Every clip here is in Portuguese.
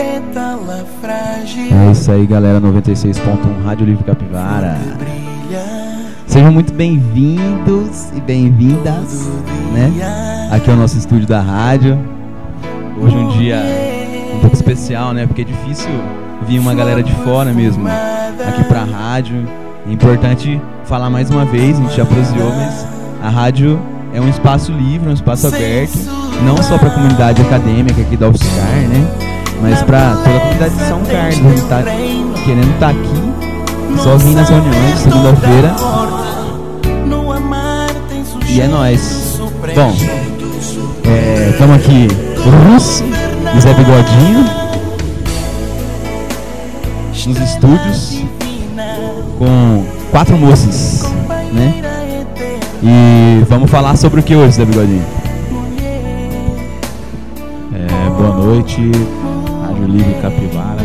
É isso aí, galera. 96.1 Rádio Livre Capivara. Sejam muito bem-vindos e bem-vindas, né? Aqui é o nosso estúdio da rádio. Hoje é um dia um pouco especial, né? Porque é difícil vir uma galera de fora mesmo aqui pra rádio. É importante falar mais uma vez, a gente já proseou, mas a rádio é um espaço livre, um espaço aberto, não só para a comunidade acadêmica aqui da UFSCar, né? Mas para toda a comunidade de São Carlos. A gente tá querendo estar aqui, só vir nas reuniões, segunda-feira. E é nóis. Bom, estamos aqui, o Russo e Zé Bigodinho, nos estúdios, com 4 moças, né? E vamos falar sobre o que hoje, Zé Bigodinho? Boa noite, Rádio Livre Capivara.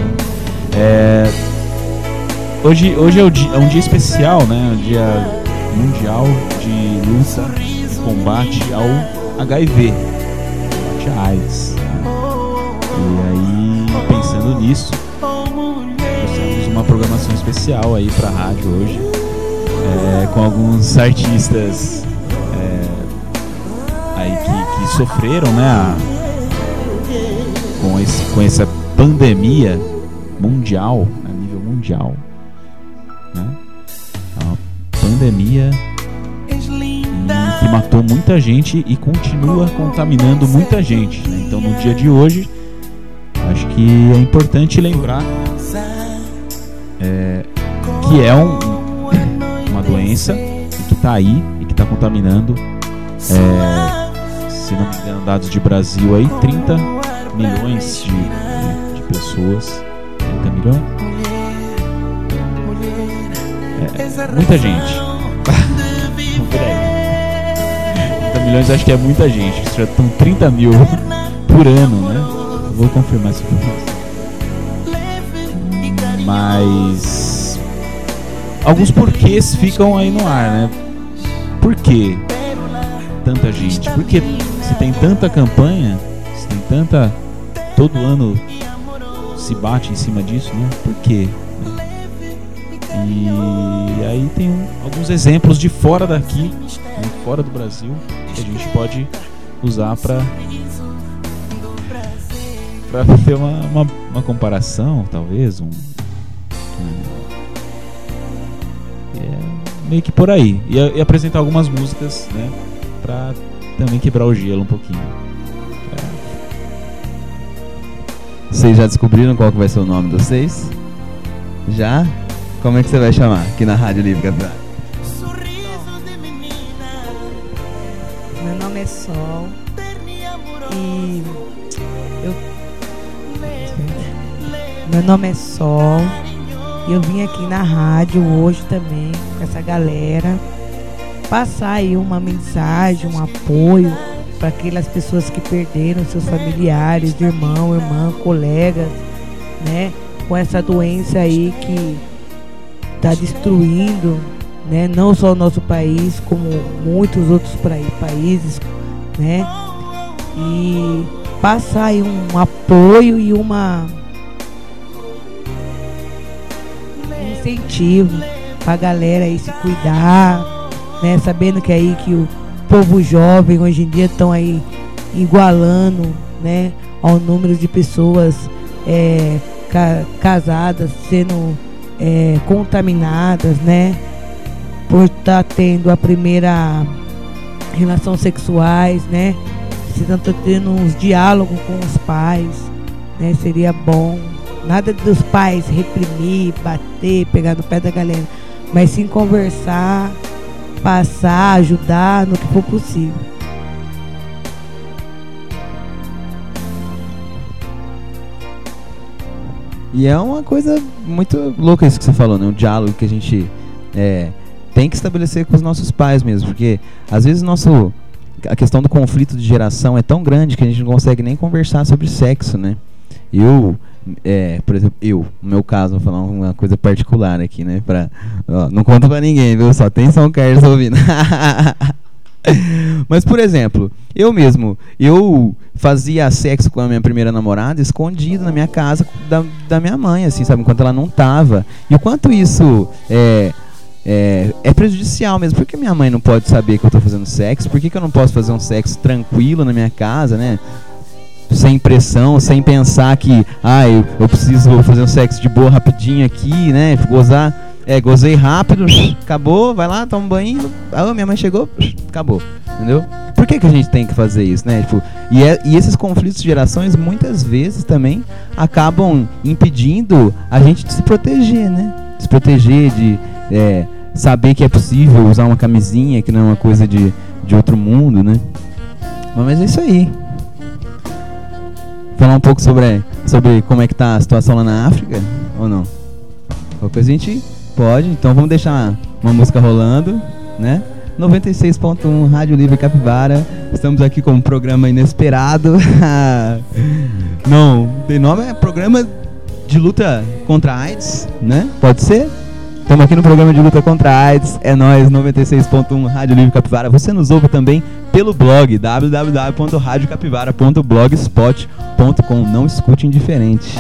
Hoje é um dia especial, né? Um dia mundial de luta e combate ao HIV, combate à AIDS. E aí, pensando nisso, trouxemos uma programação especial aí pra rádio hoje, com alguns artistas aí que sofreram, né, com essa pandemia mundial, a nível mundial, né? É uma pandemia que matou muita gente e continua contaminando muita gente, né? Então, no dia de hoje, acho que é importante lembrar que é uma doença que está aí e que está contaminando, se não me engano, dados de Brasil aí, 30 milhões de pessoas. 30 milhões? Muita gente. Por aí. 30 milhões acho que é muita gente. Já estão 30 mil por ano, né? Vou confirmar essa informação. Mas alguns porquês ficam aí no ar, né? Por que tanta gente? Por que se tem tanta campanha, se tem tanta... Todo ano se bate em cima disso, né? Por quê? E aí tem alguns exemplos de fora daqui, né? Fora do Brasil, que a gente pode usar para ter uma comparação, talvez, meio que por aí. E apresentar algumas músicas, né? Pra também quebrar o gelo um pouquinho. Vocês já descobriram qual que vai ser o nome de vocês? Já? Como é que você vai chamar aqui na Rádio Livre Capivara? Meu nome é Sol e Meu nome é Sol e eu vim aqui na rádio hoje também com essa galera passar aí uma mensagem, um apoio para aquelas pessoas que perderam seus familiares, irmão, irmã, colegas, né? Com essa doença aí que está destruindo, né? Não só o nosso país, como muitos outros países, né? E passar aí um apoio e um incentivo para a galera aí se cuidar, né? Sabendo que aí que o povo jovem hoje em dia estão aí igualando, né, ao número de pessoas casadas sendo contaminadas, né, por estar tendo a primeira relação sexuais, né, se não estão tendo uns diálogos com os pais, né, seria bom. Nada dos pais reprimir, bater, pegar no pé da galera, mas sim conversar, passar, ajudar no que for possível. E é uma coisa muito louca isso que você falou, né? Um diálogo que a gente tem que estabelecer com os nossos pais mesmo, porque às vezes a questão do conflito de geração é tão grande que a gente não consegue nem conversar sobre sexo, né? Por exemplo, no meu caso, vou falar uma coisa particular aqui, né? Não conta pra ninguém, viu? Só tem São Carlos ouvindo. Mas, por exemplo, eu fazia sexo com a minha primeira namorada escondido na minha casa da minha mãe, assim, sabe? Enquanto ela não tava. E o quanto isso é prejudicial mesmo. Por que minha mãe não pode saber que eu tô fazendo sexo? Por que eu não posso fazer um sexo tranquilo na minha casa, né? Sem pressão, sem pensar que eu preciso fazer um sexo de boa rapidinho aqui, né? Gozei rápido, acabou, vai lá, toma um banho, minha mãe chegou, acabou, entendeu? Por que a gente tem que fazer isso, né? Tipo, e esses conflitos de gerações muitas vezes também acabam impedindo a gente de se proteger, né? Se proteger, de saber que é possível usar uma camisinha, que não é uma coisa de outro mundo, né? Mas é isso aí. Falar um pouco sobre como é que tá a situação lá na África, ou não? Qualquer coisa a gente pode, então vamos deixar uma música rolando, né? 96.1 Rádio Livre Capivara. Estamos aqui com um programa inesperado. Não, tem nome, é programa de luta contra a AIDS, né? Pode ser? Estamos aqui no programa de luta contra a AIDS. É nóis, 96.1 Rádio Livre Capivara. Você nos ouve também pelo blog www.radiocapivara.blogspot.com. Não escute indiferente.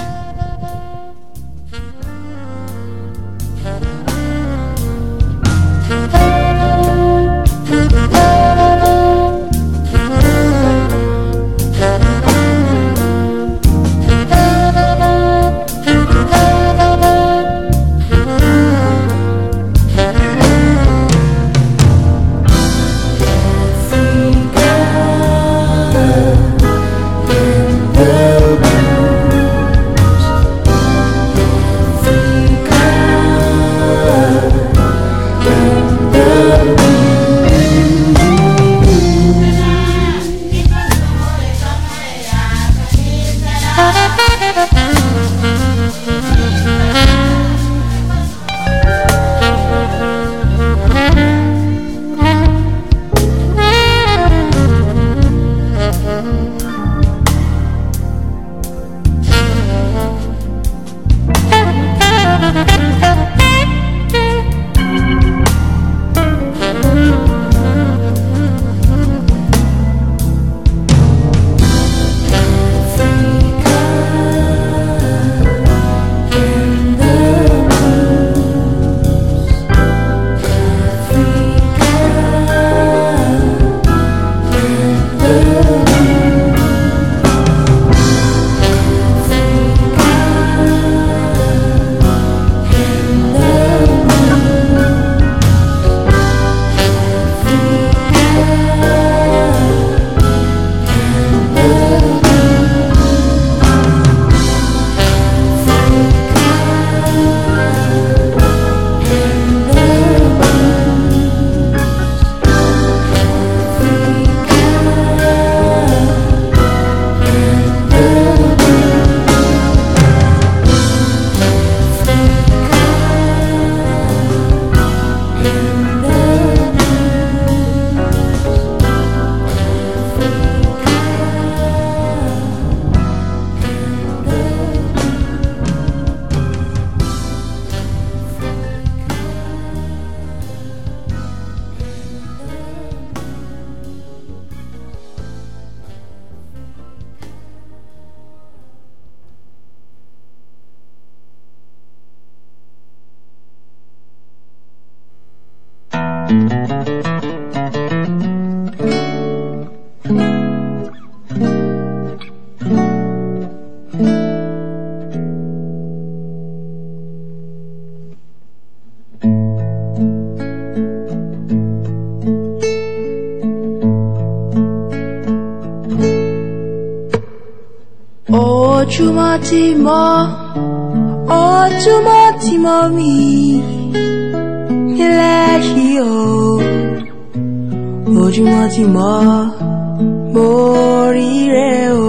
Ojúmọ́ mi nílẹ̀ yìí o, ojúmọ́ tí mọ́ mo ríre o.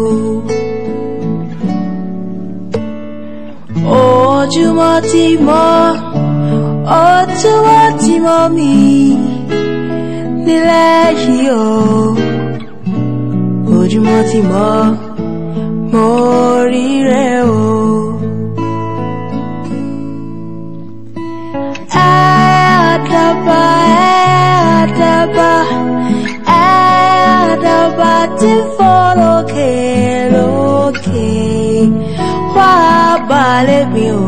Ojúmọ́ tí mọ́ mi nílẹ̀ yìí o, ojúmọ́ tí mọ́ mo ríre o. Àdàbà ti fọ́ lókè lókè wá balẹ̀ mi o.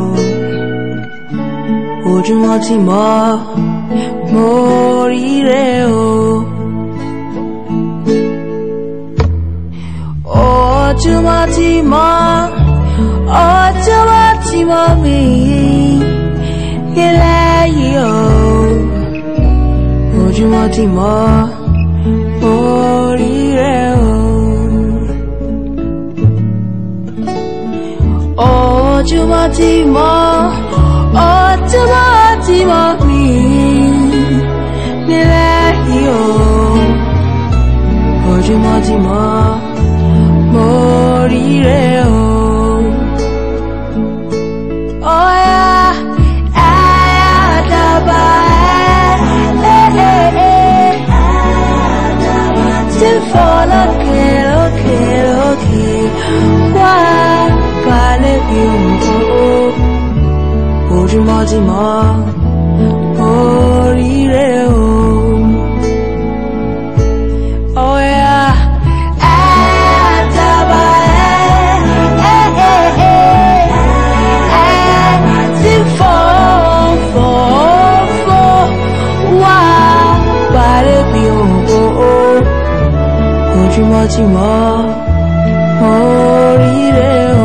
Ojúmọ́ ti mọ́ mo rí rẹ o. Ojúmọ́ ti mọ́ mi nílẹ̀ yìí o. Ojúmọ́ ti mọ́ mo rí rẹ o. Ojúmọ́ ti mọ́ mi nílẹ̀ yìí o. Ojúmọ́ ti mọ́ mo rí rẹ o. Oh yeah, Adaba, ti fọ́ lókè lókè lókè wá balẹ̀ bí o. Ojúmọ́ ti mọ́ mo rí rẹ o. Oh yeah, Adaba, ti fọ́ wá balẹ̀ bí o. Ojúmọ́ ti mọ́ mo rí rẹ o.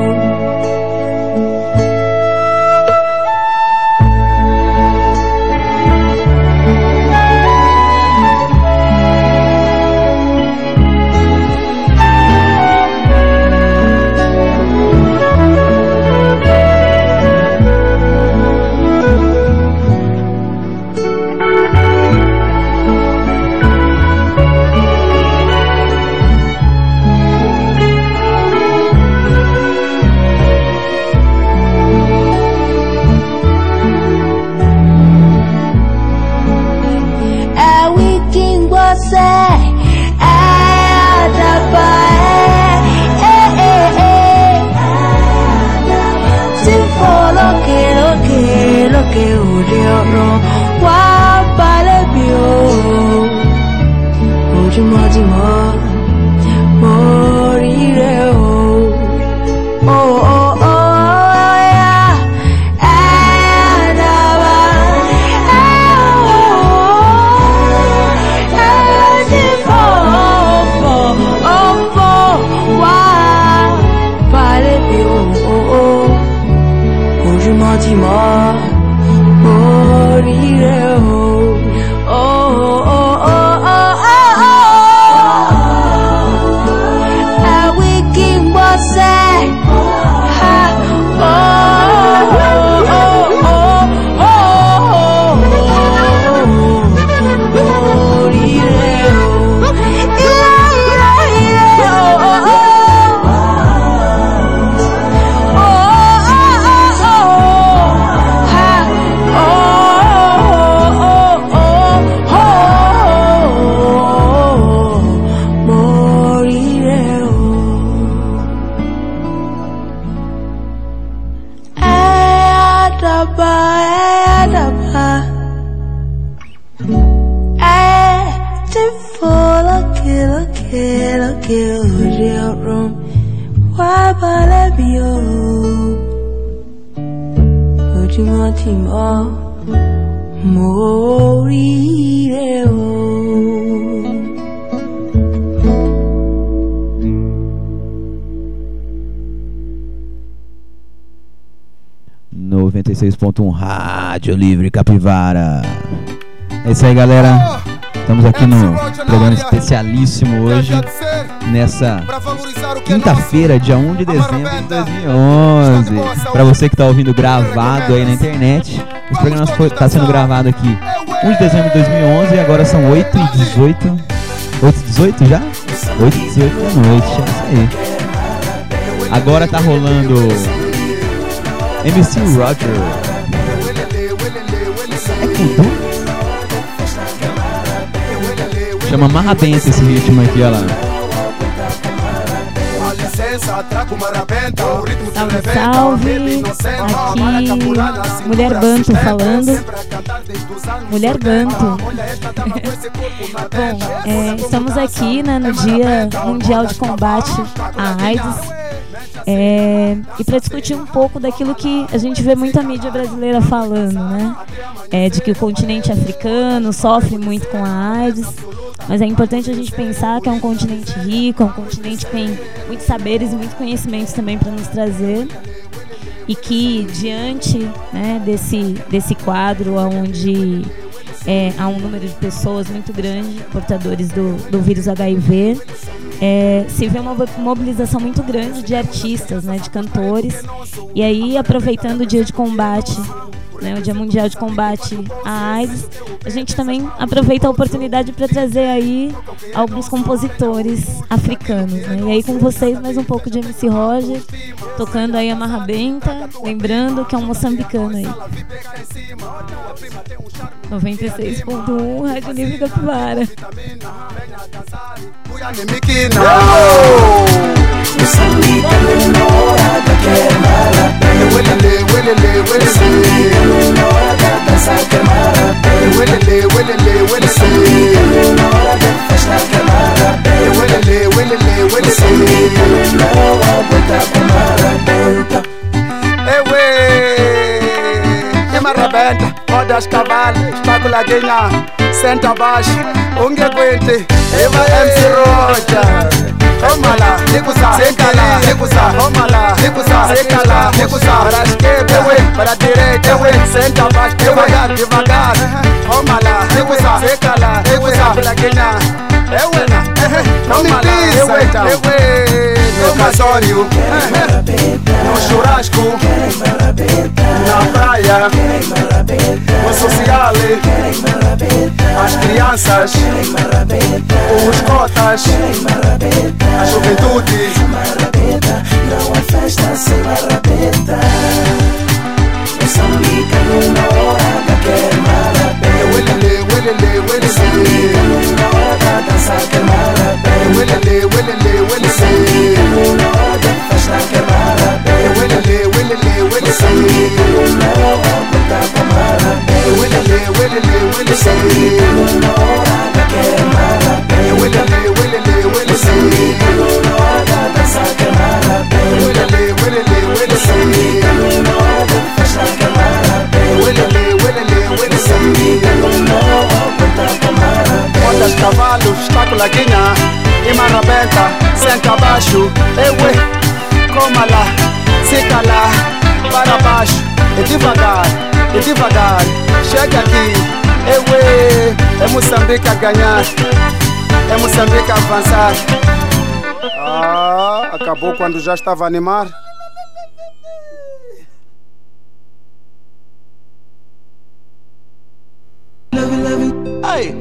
Ojúmọ́ ti mọ́ mo rí rẹ o. Oh oh oh yeah, Adaba, ti fọ́ wá balẹ̀ bí o. Ojúmọ́ ti mọ́ mo rí rẹ o. Ojúmọ́ ti mọ́ mo rí rẹ o. 96.1 Rádio Livre Capivara. É isso aí, galera. Estamos aqui no programa especialíssimo hoje, nessa quinta-feira, dia 1 de dezembro de 2011. Para você que está ouvindo gravado aí na internet, esse programa está sendo gravado aqui 1 de dezembro de 2011 e agora são 8h18. 8h18 já? 8h18 da noite, é isso aí. Agora tá rolando MC Roger. É tudo? Chama Marra Dance esse ritmo aqui, olha lá. Salve, salve. Aqui, Mulher Banto falando. Mulher Banto. Bom, estamos aqui, né, no Dia Mundial de Combate à AIDS. E para discutir um pouco daquilo que a gente vê muita mídia brasileira falando, né? De que o continente africano sofre muito com a AIDS, mas é importante a gente pensar que é um continente rico, é um continente que tem muitos saberes e muitos conhecimentos também para nos trazer, e que diante, né, desse quadro onde há um número de pessoas muito grande portadores do vírus HIV, se vê uma mobilização muito grande de artistas, né, de cantores. E aí, aproveitando o dia de combate, né, o Dia Mundial de Combate à AIDS, a gente também aproveita a oportunidade para trazer aí alguns compositores africanos, né? E aí com vocês mais um pouco de MC Roger, tocando aí a Marra Benta, lembrando que é um moçambicano aí. 96.1 Rádio Livre Capivara. Marabenta, rodas cavalo, espácula guinha, senta abaixo, ungueguente, Eva MC Roger. Toma lá, seca lá, toma lá, seca lá, para a esquerda, para a direita, senta abaixo, devagar, devagar. Toma lá, seca lá, espácula guinha, toma lá, no casório, no churrasco, na praia, no social, as crianças, os cotas, a juventude. Não há festa sem marabenta. Moçambique numa hora quer marabenta. Moçambique numa hora dança quer marabenta. Moçambique numa hora festa quer marabenta. Moçambique numa hora conta com marabenta. Moçambique numa hora quer marabenta. Moçambique numa hora dança quer marabenta. Moçambique numa hora festa quer marabenta. Moçambique numa hora conta com marabenta. Rodas cavalo, espácula guinha e marabenta, senta abaixo, coma lá, seca lá, para baixo, e devagar, chega aqui, é Moçambique a ganhar, é Moçambique a avançar. Acabou quando já estava a animar. Ai,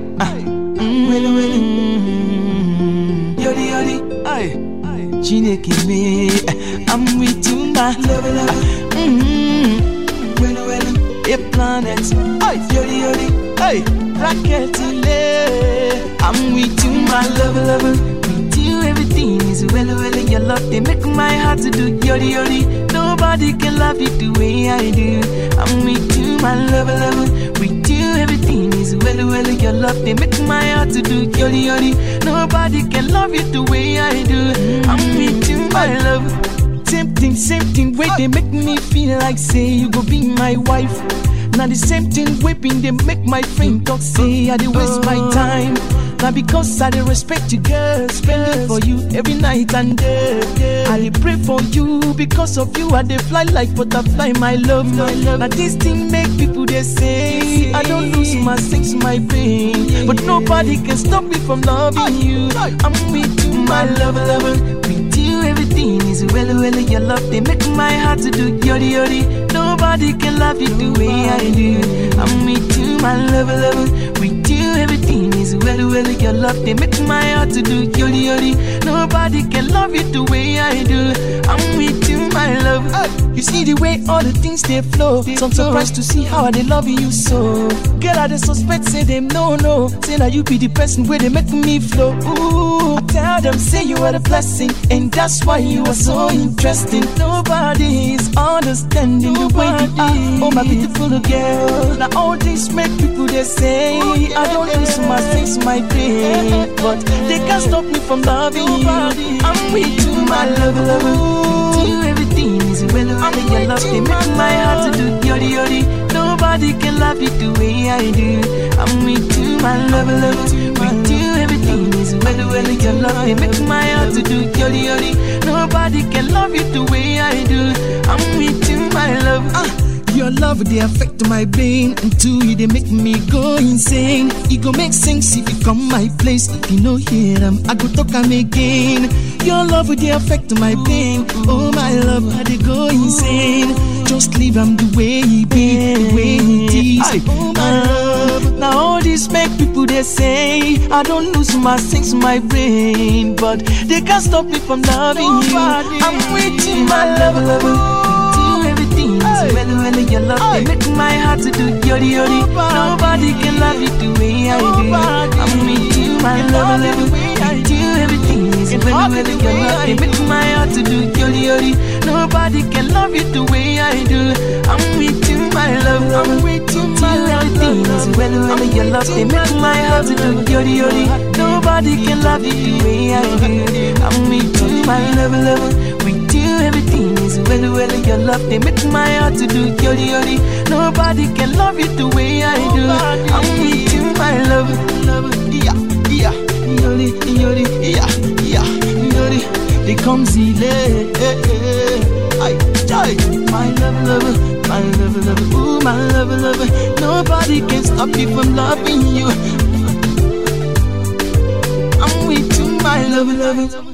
I'm with you, my love. If planets, hey, rocket I'm with you, my love. With you, everything is well. Your love, they make my heart to do yori. Nobody can love you the way I do. I'm with you, my love. With you, everything is well. Your love, they make my heart to do yori. Nobody can love you the way I do. I'm with you, my love. Same thing, way they make me feel like say you go be my wife. Now the same thing whipping they make my friend talk say I dey waste my time. Now because I dey respect you, girl, spend it for you every night and day. I dey pray for you because of you. I dey fly like butterfly, my love. Now this thing make people they say I don't lose my sense, my pain, but nobody can stop me from loving you. I'm with you, my love. With you, everything is well. Your love they make my heart to do yori. Nobody can love you the way I do. I'm with you, my love. With you, everything is well, well. Your love, they make my heart to do yori yori. Nobody can love you the way I do. I'm with you, my love. You see the way all the things they flow. So I'm surprised to see how they love you so. Girl, I just suspect, say them no. Say now you be the person where they make me flow. Ooh, I tell them, say you are the blessing, and that's why you are so interesting. Nobody is understanding the way you are. Oh, my beautiful girl. Now all this make people they say I don't lose my sense, my pain, but they can't stop me from loving you. I'm with you, my love, love. You everything is well, well. Your love, they make my heart to do yori yori. Nobody can love you the way I do. I'm with you, my love, love. With you, everything is well, well. Your love, they make my heart to do yori yori. Nobody can love you the way I do. I'm with you, my love. Your love, they affect my brain. And two, you, they make me go insane. It go make sense if you come my place. If you know hear them, I go talk them again. Your love, they affect my brain. Oh, my love, they go insane. Just leave them the way he be, the way he is. Oh, my love. Now all this make people, they say I don't lose my sense, my brain, but they can't stop me from loving you. I'm with you, my love, love. Everything is well, well. Your love, they make my heart to do yori yori. Nobody can love you the way I do. I'm with you, my love, love. With you, everything is well, well. Your love, they make my heart to do yori yori. Nobody can love you the way I do. I'm with you, my love. I'm with you, my love. Everything is well, well. Your love, they make my heart to do yori yori. Nobody can love you the way I do. I'm with you, my love, love. With you, everything is well, well. Your love, they make my heart to do yori yori. Nobody can love you the way I do. I'm with you, my love, love. Yeah, yeah, yori, yori, yeah, yeah, yori. They come zile, ay, ay. My love, love, my love, love. Ooh, my love, love. Nobody can stop me from loving you. I'm with you, my love, love.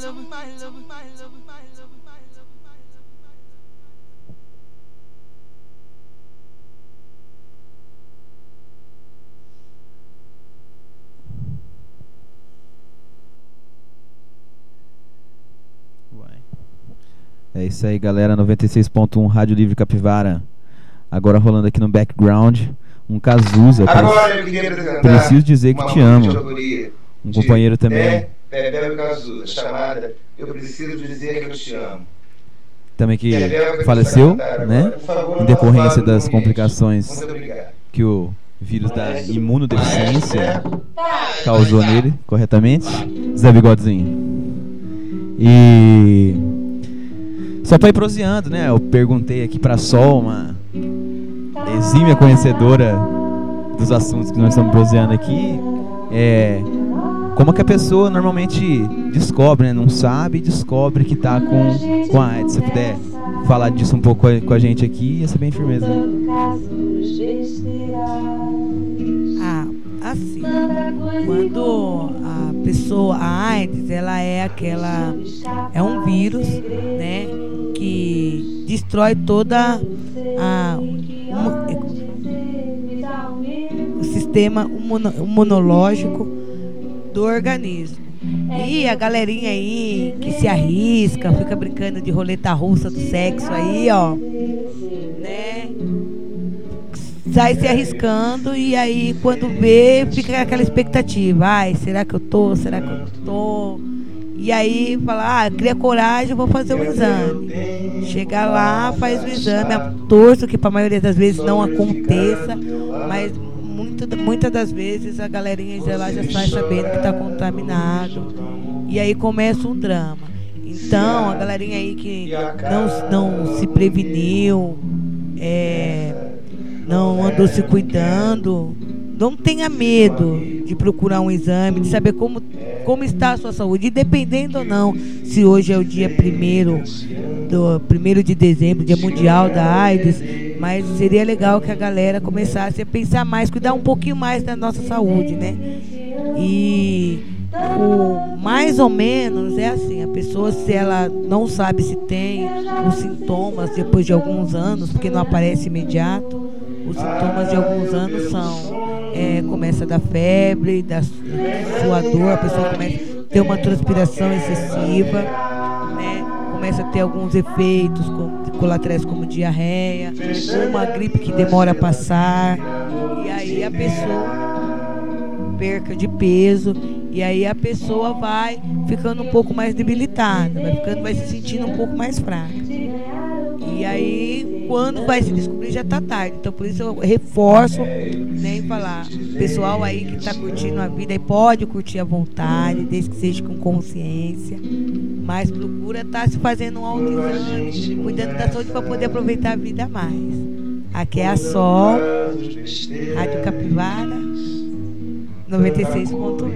É isso aí, galera. 96.1 Rádio Livre Capivara. Agora rolando aqui no background um Cazuza. Agora eu queria apresentar. Preciso dizer que te amo. Um companheiro também. Bebel Cazuza, chamada Eu Preciso Dizer Que Eu Te Amo. Também que faleceu, né? Em decorrência das complicações que o vírus da imunodeficiência causou nele, corretamente. Zé Bigodezinho. E só pra ir proseando, né? Eu perguntei aqui pra Sol, uma exímia conhecedora dos assuntos que nós estamos proseando aqui, como é que a pessoa normalmente descobre, né? Não sabe e descobre que tá com a AIDS. Se você puder falar disso um pouco com a gente aqui, ia ser bem firmeza. Assim, quando a pessoa, a AIDS, ela é um vírus, né, que destrói toda o sistema imunológico do organismo. E a galerinha aí que se arrisca, fica brincando de roleta russa do sexo aí, ó, né, sai se arriscando, e aí quando vê, fica aquela expectativa. Ai, será que eu tô? Será que eu não tô? E aí fala, cria coragem, vou fazer o exame. Chega lá, faz o exame, torço que para a maioria das vezes não aconteça, mas muitas das vezes a galerinha já sai sabendo que está contaminado. E aí começa um drama. Então, a galerinha aí que não se preveniu, não andou se cuidando, não tenha medo de procurar um exame, de saber como está a sua saúde, e dependendo ou não, se hoje é o dia 1º de dezembro, dia mundial da AIDS, mas seria legal que a galera começasse a pensar mais, cuidar um pouquinho mais da nossa saúde, né? E mais ou menos é assim, a pessoa, se ela não sabe se tem os sintomas depois de alguns anos, porque não aparece imediato, os sintomas de alguns anos são começa a dar febre, dar suador, a pessoa começa a ter uma transpiração excessiva, né? Começa a ter alguns efeitos colaterais como diarreia, uma gripe que demora a passar, e aí a pessoa perca de peso, e aí a pessoa vai ficando um pouco mais debilitada, vai se sentindo um pouco mais fraca. E aí, quando vai se descobrir, já está tarde. Então, por isso eu reforço, né, em falar, pessoal aí que está curtindo a vida, aí pode curtir à vontade, desde que seja com consciência, mas procura estar se fazendo um autoexame, cuidando da saúde para poder aproveitar a vida mais. Aqui é a Sol, Rádio Capivara, 96.1.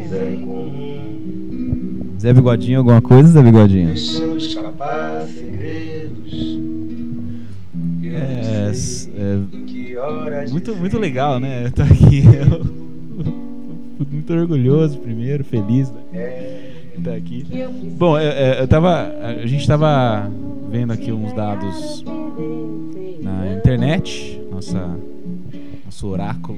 Zé Bigodinho, alguma coisa, Zé Bigodinho? Muito legal, né? Eu tô aqui muito orgulhoso, primeiro, feliz, né? De estar aqui. Bom, a gente tava vendo aqui uns dados na internet, nosso oráculo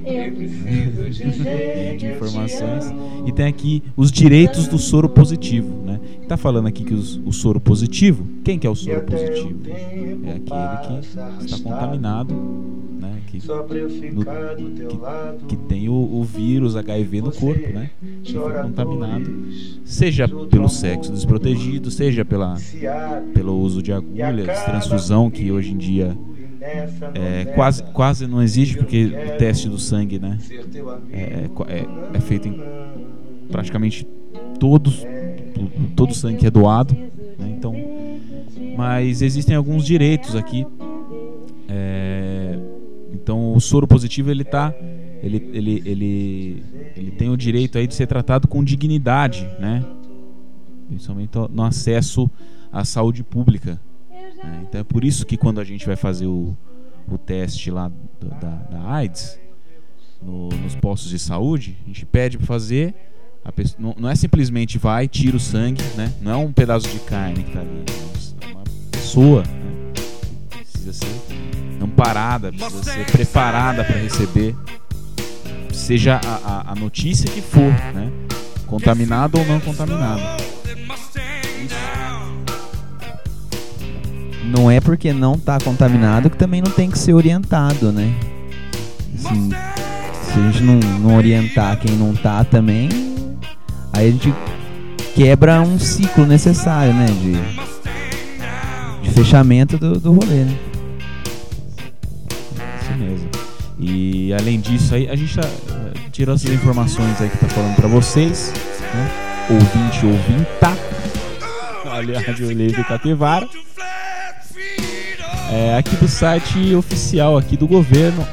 de informações, e tem aqui os direitos do soro positivo, né? Tá falando aqui que o soro positivo, quem que é o soro positivo? É aquele que está contaminado, né? Que tem o vírus HIV no corpo, né? Que foi contaminado, seja pelo sexo desprotegido, seja pelo uso de agulhas, transfusão, que hoje em dia quase não existe, porque o teste do sangue, né, é feito em praticamente todo o sangue que é doado, né, então, mas existem alguns direitos aqui. Então o soro positivo ele tem o direito aí de ser tratado com dignidade, né, principalmente no acesso à saúde pública. Então é por isso que quando a gente vai fazer o teste lá da AIDS nos postos de saúde, a gente pede para fazer, a pessoa, não é simplesmente vai, tira o sangue, né? Não é um pedaço de carne que está ali, é uma pessoa, né? Precisa ser amparada, precisa ser preparada para receber, seja a notícia que for, né? Contaminado ou não contaminado. Não é porque não está contaminado que também não tem que ser orientado, né? Assim, se a gente não orientar quem não está também, aí a gente quebra um ciclo necessário, né? De fechamento do rolê, né? Isso mesmo. E além disso aí, a gente tirou essas informações aí que tá falando para vocês, né? Ouvinta. Ali a Rádio Livre Capivara. Aqui do site oficial aqui do governo,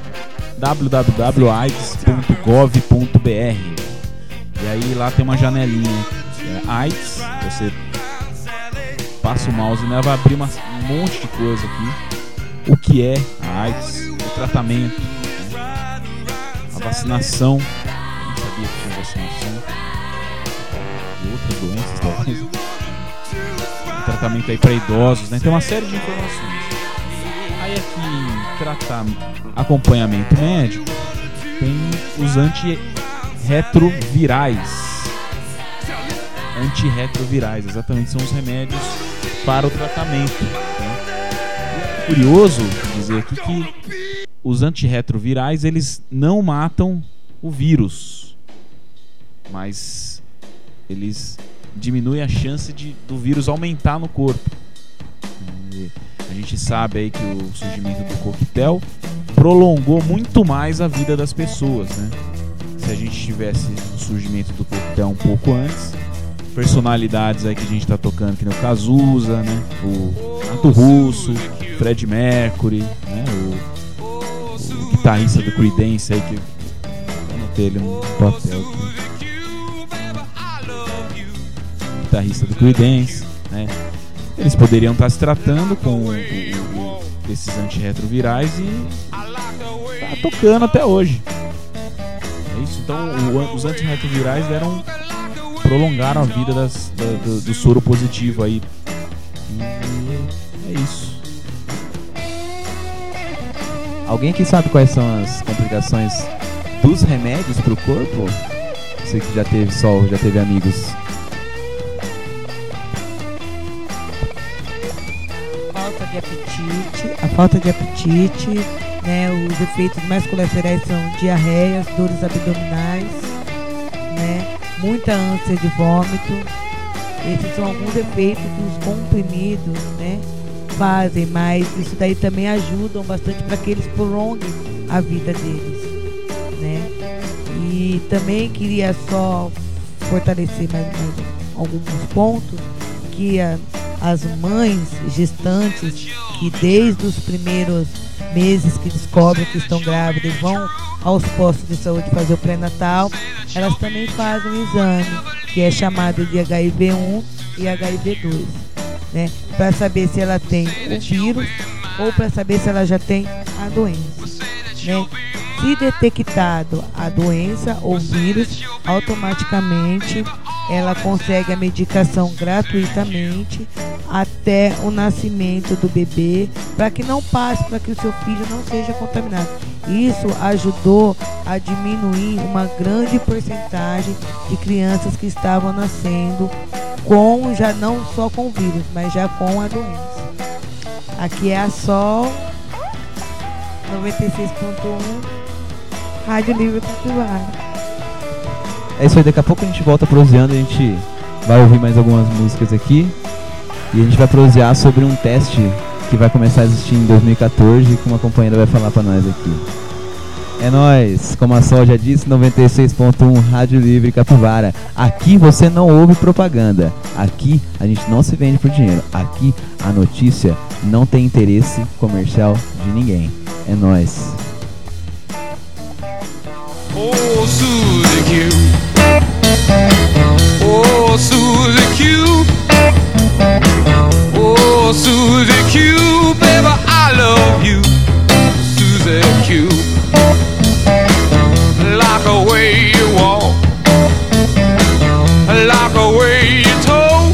www.aids.gov.br. E aí lá tem uma janelinha AIDS, você passa o mouse e vai abrir um monte de coisa aqui. O que é a AIDS, o tratamento, né? A vacinação. Eu não sabia que tinha vacinação de outras doenças, talvez. O tratamento aí para idosos, né? Tem uma série de informações. Aí aqui, acompanhamento médico, tem os antirretrovirais, exatamente, são os remédios para o tratamento, né? Curioso dizer aqui que os antirretrovirais, eles não matam o vírus, mas eles diminuem a chance do vírus aumentar no corpo. A gente sabe aí que o surgimento do coquetel prolongou muito mais a vida das pessoas, né? Se a gente tivesse o surgimento do coquetel um pouco antes, personalidades aí que a gente tá tocando, que nem o Cazuza, né? O Renato Russo, Fred Mercury, né? O guitarrista do Creedence aí, que eu anotei ele no papel aqui. Guitarrista do Creedence, né? Eles poderiam estar se tratando com esses antirretrovirais e tá tocando até hoje. É isso. Então os antirretrovirais prolongaram a vida do soro positivo aí. E é isso. Alguém que sabe quais são as complicações dos remédios pro corpo? Você que já teve já teve amigos. A falta de apetite, né? Os efeitos mais colaterais são diarreias, dores abdominais, né? Muita ânsia de vômito. Esses são alguns efeitos que os comprimidos, né, fazem, mas isso daí também ajudam bastante para que eles prolonguem a vida deles, né? E também queria só fortalecer mais alguns pontos, que as mães gestantes que desde os primeiros meses que descobrem que estão grávidas vão aos postos de saúde fazer o pré-natal, elas também fazem um exame que é chamado de HIV-1 e HIV-2, né, para saber se ela tem o vírus ou para saber se ela já tem a doença, né. Se detectado a doença ou vírus, automaticamente ela consegue a medicação gratuitamente até o nascimento do bebê, para que não passe, para que o seu filho não seja contaminado. Isso ajudou a diminuir uma grande porcentagem de crianças que estavam nascendo com, já não só com vírus, mas já com a doença. Aqui é a Sol 96.1 Rádio Livre Capivara. É isso aí, daqui a pouco a gente volta proseando, a gente vai ouvir mais algumas músicas aqui e a gente vai prosear sobre um teste que vai começar a existir em 2014 que uma companheira vai falar pra nós aqui. É nóis, como a Sol já disse, 96.1 Rádio Livre Capivara. Aqui você não ouve propaganda, aqui a gente não se vende por dinheiro, aqui a notícia não tem interesse comercial de ninguém. É nóis. Oh, Suzy Q. Oh, Suzy Q. Oh, Suzy Q. Baby, I love you, Suzy Q. Like the way you walk, like the way you talk,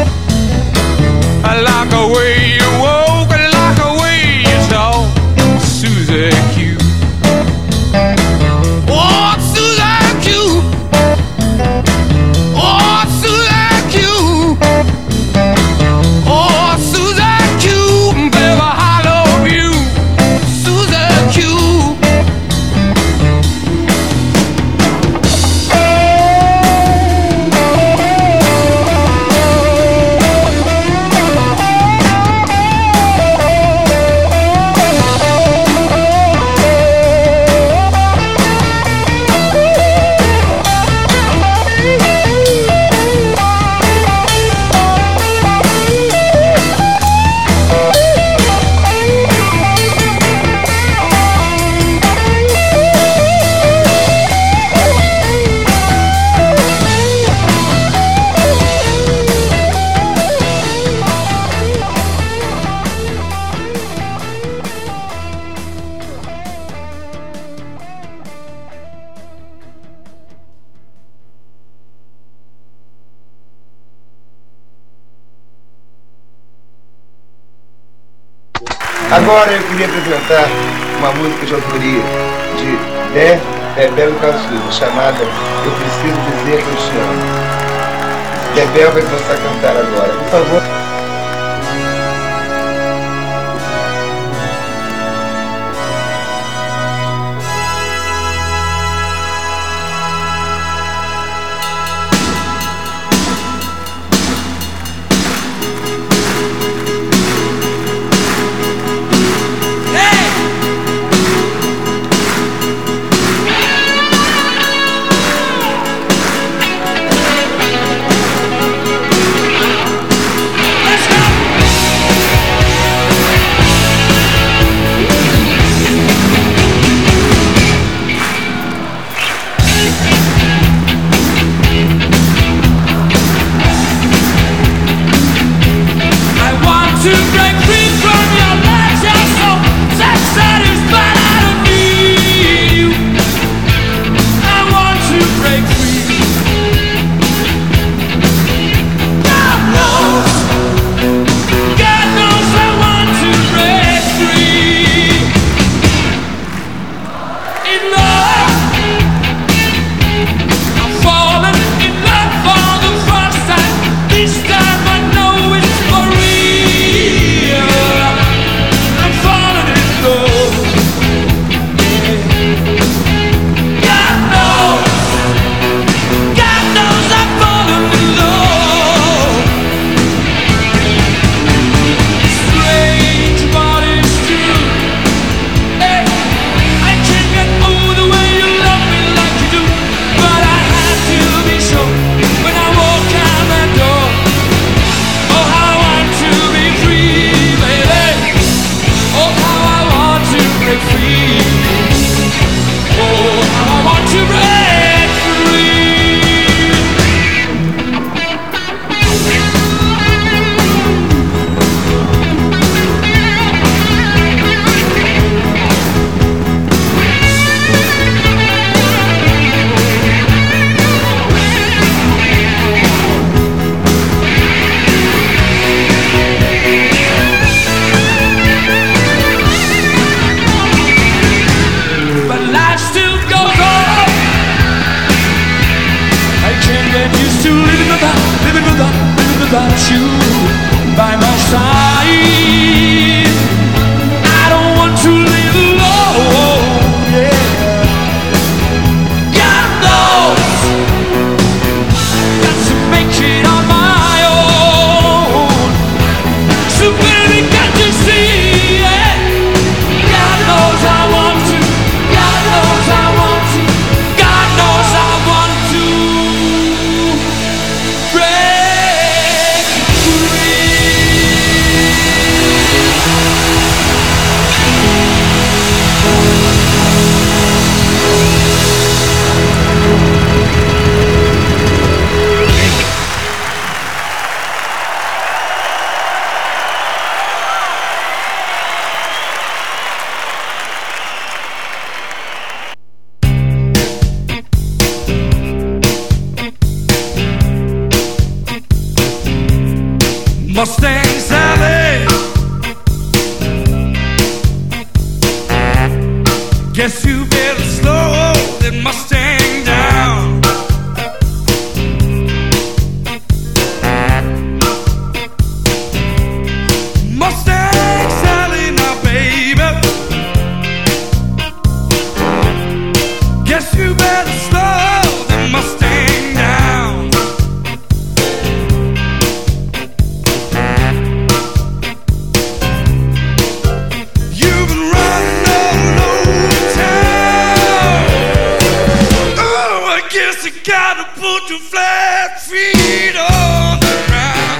like the way you walk, like the way you talk, Suzy Q. Oh, Suzy Q. Oh, Suzy Q. Oh, Suzy Q. Baby, I love you, Suzy Q. Agora eu queria apresentar uma música de autoria de Bebel e Carlos Silva, chamada Eu Preciso Dizer Que Eu Te Amo. Bebel vai começar a cantar agora, por favor. Hey! break free. Oh, how I want to break free. But life still goes on. I can't get used to living without you by my side. I don't want to live alone, yeah. God knows, got to make it on my own. So baby, can't you see it? God knows I want to. God knows I want to. God knows I want to break Mustang Sally, guess you better slow that Mustang down. Mustang Sally, now baby, guess you better slow that Mustang down. You've been running all over town. Oh, I guess you gotta put your flat feet on the ground.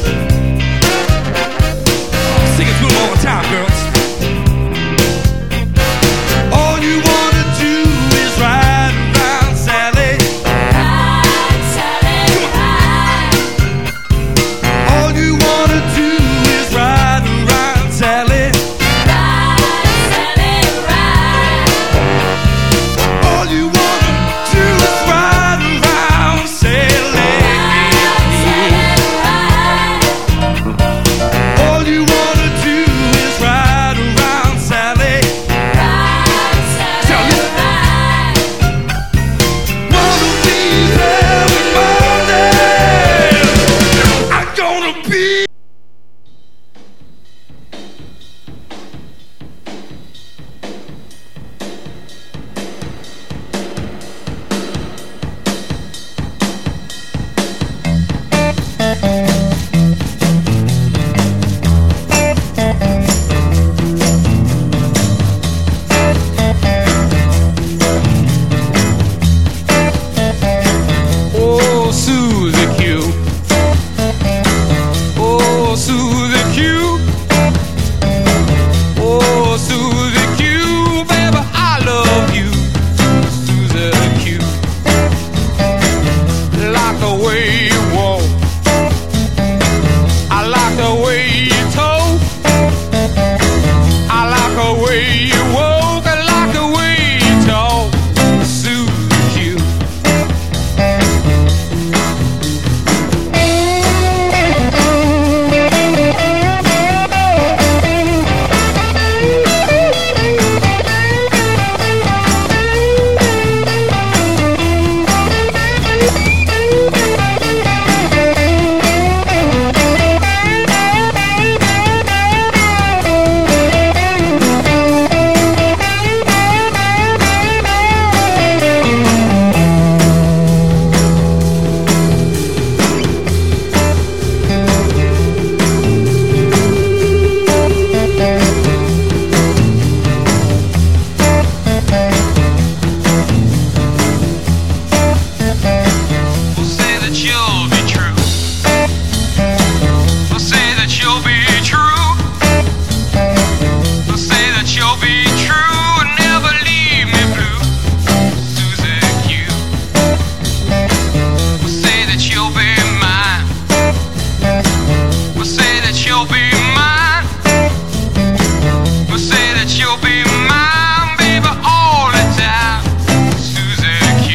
Sing it to them all the time, girls. All you wanna do is ride around, Sally. Ride, Sally, ride. All you wanna do is ride around, Sally. Ride, Sally, ride. All you wanna do is ride around, Sally. Ride, Sally, ride. All you wanna do is ride around, Sally. Ride, Sally, ride. One of these every morning, I'm gonna be. Oh, Susie Q. Oh, Susie Q. Oh, Susie Q. Baby, I love you, Susie Q. Like the way you walk. I like the way you talk. I like the way you walk. I like the way you talk, Susie Q. you'll be true and never leave me blue. Susie Q. We'll say that you'll be mine. We'll say that you'll be mine. We'll say that you'll be mine, baby, all the time. Susie Q.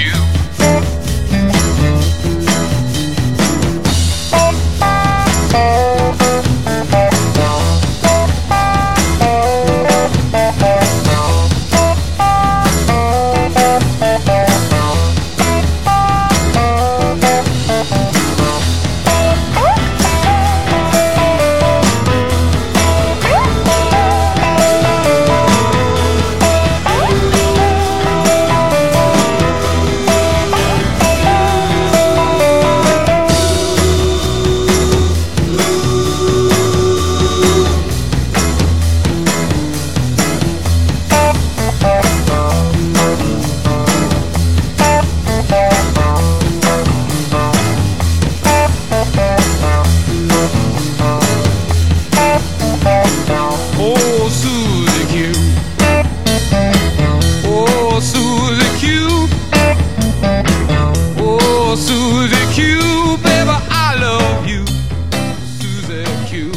Oh, Susie Q. Oh, Susie Q. Oh, Susie Q. Baby, I love you. Susie Q.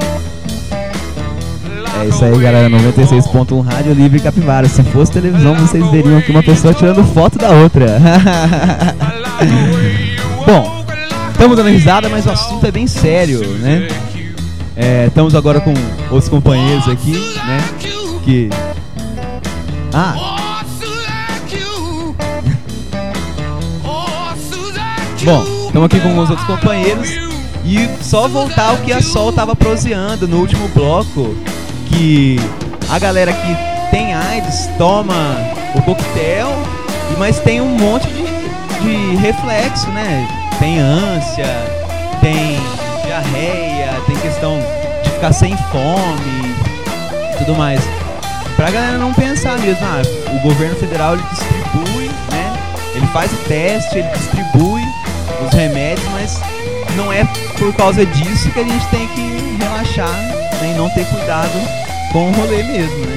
É isso aí, galera. 96.1 Rádio Livre Capivara. Se fosse televisão, vocês veriam aqui uma pessoa tirando foto da outra. Bom, estamos dando risada, mas o assunto é bem sério, né? Estamos agora com outros companheiros aqui, né? Que... Bom, estamos aqui com os outros companheiros. E só voltar ao que a Sol estava proseando no último bloco, que a galera que tem AIDS toma o coquetel, mas tem um monte de reflexo, né? Tem ânsia, tem diarreia, tem questão de ficar sem fome e tudo mais. Pra galera não pensar mesmo, o governo federal ele distribui, né? Ele faz o teste, ele distribui os remédios, mas não é por causa disso que a gente tem que relaxar, né? E não ter cuidado com o rolê mesmo, né?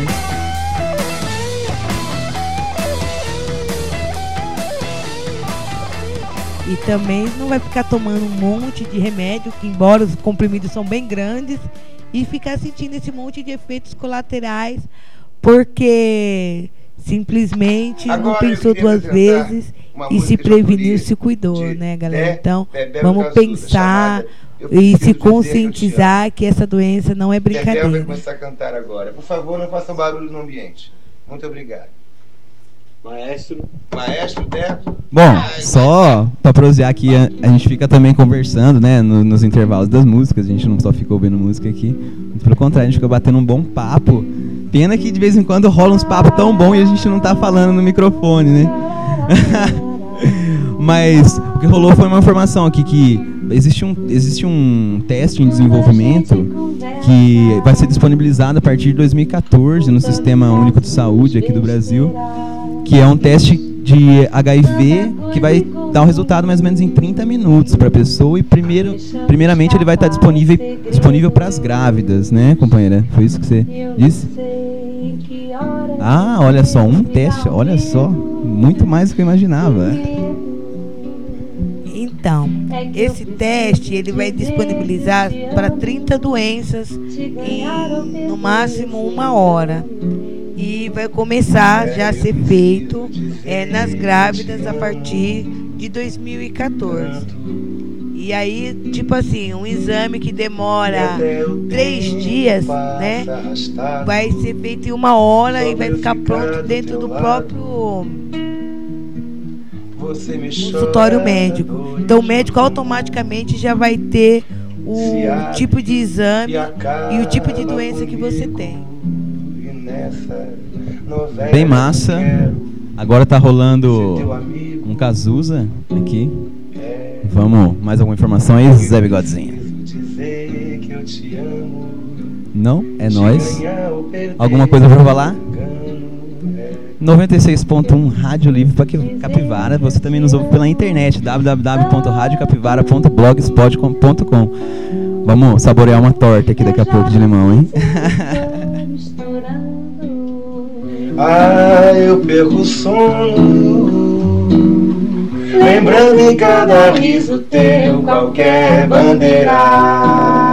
E também não vai ficar tomando um monte de remédio, que embora os comprimidos são bem grandes, e ficar sentindo esse monte de efeitos colaterais, porque simplesmente não pensou duas vezes e se preveniu, se cuidou, né, galera? Então, vamos pensar e se conscientizar que essa doença não é brincadeira. Bebel vai começar a cantar agora. Por favor, não façam barulho no ambiente. Muito obrigado. Maestro Teto. Bom, só pra prosear aqui, a gente fica também conversando, né, nos intervalos das músicas. A gente não só fica ouvindo música aqui, muito pelo contrário, a gente fica batendo um bom papo. Pena que de vez em quando rola uns papos tão bons e a gente não tá falando no microfone, né? Mas o que rolou foi uma informação aqui que existe um teste em desenvolvimento que vai ser disponibilizado a partir de 2014 no Sistema Único de Saúde aqui do Brasil, que é um teste de HIV que vai dar um resultado mais ou menos em 30 minutos para a pessoa e primeiramente ele vai estar disponível para as grávidas, né, companheira? Foi isso que você disse? Ah, olha só, um teste, olha só, muito mais do que eu imaginava. Então, esse teste ele vai disponibilizar para 30 doenças em no máximo 1 hora. E vai começar já a ser feito nas grávidas a partir de 2014. E aí, tipo assim, um exame que demora 3 dias, né? Vai ser feito em 1 hora e vai ficar pronto dentro do próprio consultório médico. Então o médico automaticamente já vai ter o tipo de exame e o tipo de doença que você tem. Bem massa. Agora tá rolando um Cazuza aqui. Vamos, mais alguma informação aí, Zé Bigodzinho? Não? É nóis. Alguma coisa pra falar? 96.1 Rádio Livre Capivara. Você também nos ouve pela internet, www.radiocapivara.blogspot.com. Vamos saborear uma torta aqui daqui a pouco de limão, hein? Ah, eu perco o sono, lembrando em cada riso teu qualquer bandeira.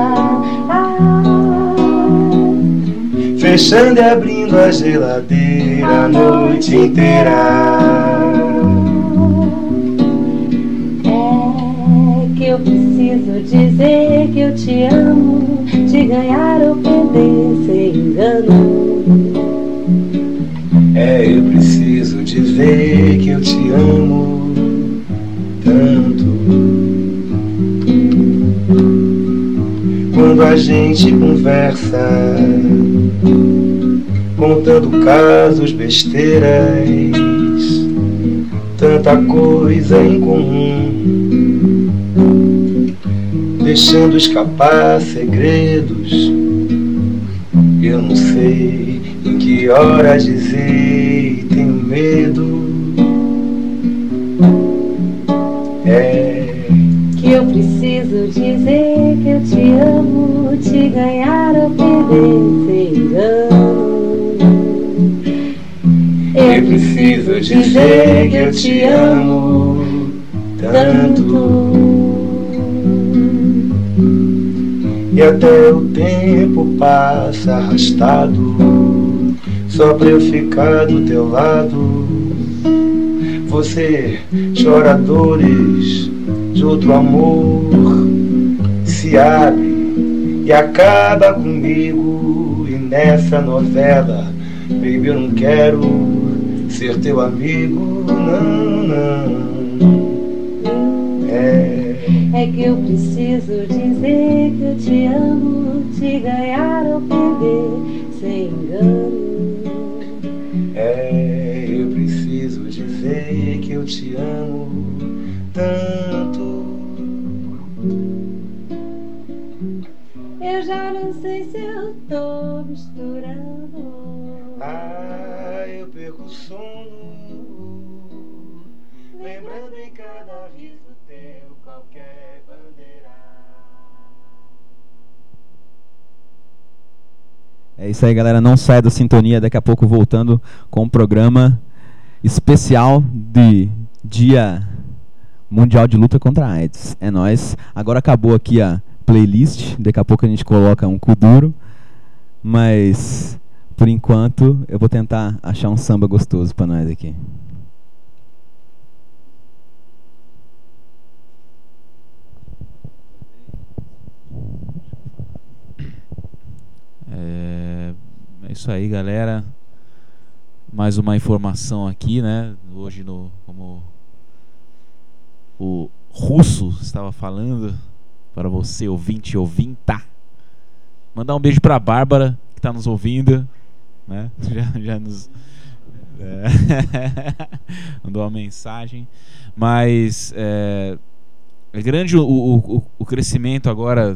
Fechando e abrindo a geladeira a noite inteira. É que eu preciso dizer que eu te amo, te ganhar ou perder sem engano. É, eu preciso dizer que eu te amo tanto. Quando a gente conversa, contando casos, besteiras, tanta coisa em comum, deixando escapar segredos. Eu não sei em que hora dizer, tenho medo. Que eu preciso dizer que eu te amo, te ganhar ou perder sem engano. Eu preciso dizer que eu te amo tanto. E até o tempo passa arrastado, só pra eu ficar do teu lado. Você chora dores de outro amor, se abre e acaba comigo. E nessa novela, baby, eu não quero ser teu amigo, não, não. É que eu preciso dizer que eu te amo, te ganhar ou perder sem engano. Eu preciso dizer que eu te amo tanto. Eu já não sei se eu tô misturando. Ah, eu perco o sono, lembrando em cada riso teu qualquer bandeira. É isso aí, galera. Não saia da sintonia. Daqui a pouco voltando com um programa especial de Dia Mundial de Luta contra a AIDS. É nóis. Agora acabou aqui a playlist. Daqui a pouco a gente coloca um Kuduro. Mas, por enquanto, eu vou tentar achar um samba gostoso pra nós aqui. É isso aí, galera. Mais uma informação aqui, né? Hoje, como o Russo estava falando, para você, ouvinte e ouvinta, mandar um beijo para a Bárbara, que está nos ouvindo, né? Já nos mandou uma mensagem. Mas é grande o crescimento agora,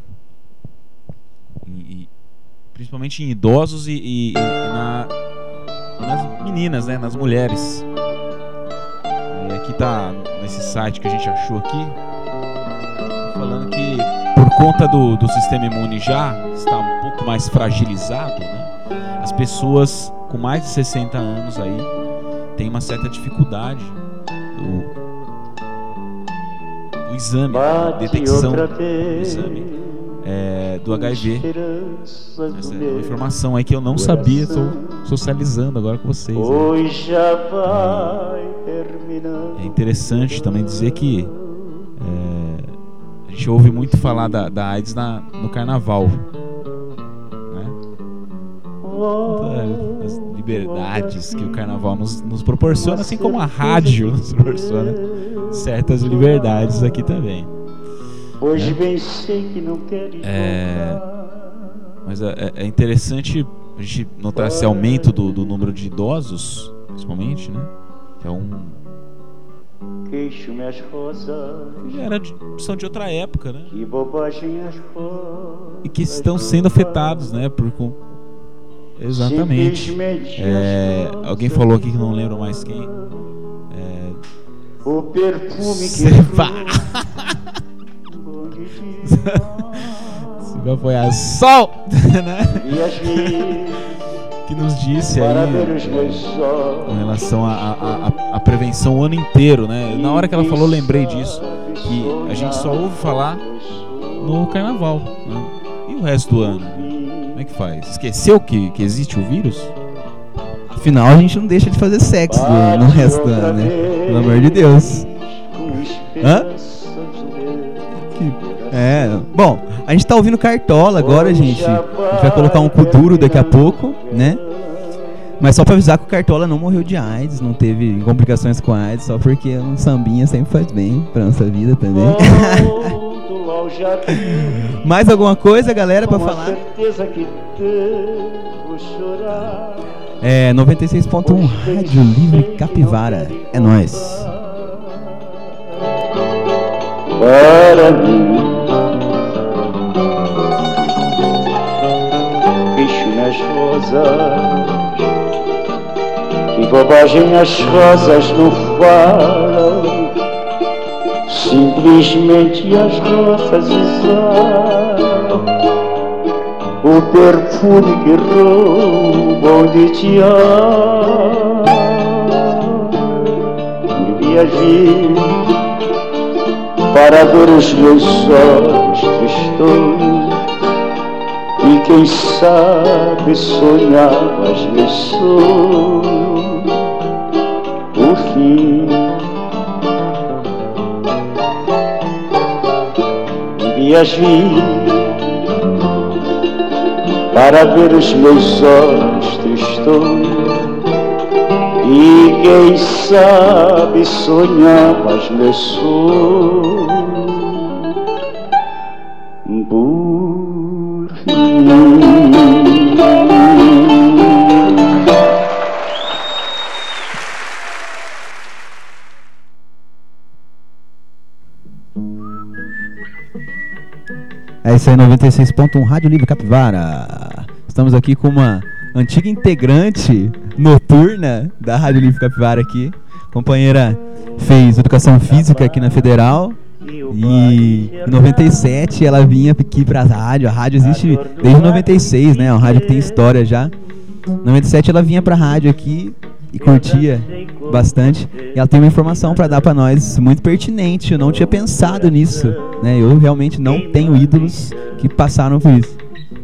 principalmente em idosos e nas meninas, né, nas mulheres. Aqui tá nesse site que a gente achou aqui, falando que por conta do sistema imune já estar um pouco mais fragilizado, né, as pessoas com mais de 60 anos aí têm uma certa dificuldade do exame, da detecção do exame do HIV. Essa é uma informação aí que eu não sabia, estou socializando agora com vocês. É interessante também dizer que a gente ouve muito falar da AIDS no carnaval, né? As liberdades que o carnaval nos proporciona, assim como a rádio nos proporciona certas liberdades aqui também. Hoje bem sei que não quero mas é interessante a gente notar esse aumento do número de idosos, principalmente, né? Que é são de outra época, né? E que estão sendo afetados, né? Exatamente. Alguém falou aqui que não lembro mais quem. O perfume que se vai apoiar sol, né? que nos disse aí com relação à prevenção o ano inteiro, né? Na hora que ela falou, eu lembrei disso, que a gente só ouve falar no carnaval, né? E o resto do ano? Como é que faz? Esqueceu que existe o vírus? Afinal, a gente não deixa de fazer sexo no resto do ano, né? Pelo amor de Deus. Hã? Bom, a gente tá ouvindo Cartola agora, gente. A gente vai colocar um cu duro daqui a pouco, né? Mas só pra avisar que o Cartola não morreu de AIDS, não teve complicações com AIDS, só porque um sambinha sempre faz bem pra nossa vida também. Mais alguma coisa, galera, pra falar? 96.1 Rádio Livre Capivara. É nóis. Para mim, bicho nas rosas, que bobagem as rosas não falam, simplesmente as rosas exalam o perfume que roubam de ti. Devia vir para ver os meus olhos tristos e quem sabe sonhar mais meus sonhos por fim. Devias vir para ver os meus olhos tristos e quem sabe sonhar mais meus sonhos por fim. É isso aí, 96.1 Rádio Livre Capivara. Estamos aqui com uma antiga integrante noturna da Rádio Livre Capivara aqui. Companheira fez Educação Física aqui na Federal. E em 97 ela vinha aqui pra rádio. A rádio existe desde 96, né? É uma rádio que tem história já. Em 97 ela vinha pra rádio aqui e curtia bastante. E ela tem uma informação pra dar pra nós muito pertinente. Eu não tinha pensado nisso, né? Eu realmente não tenho ídolos que passaram por isso.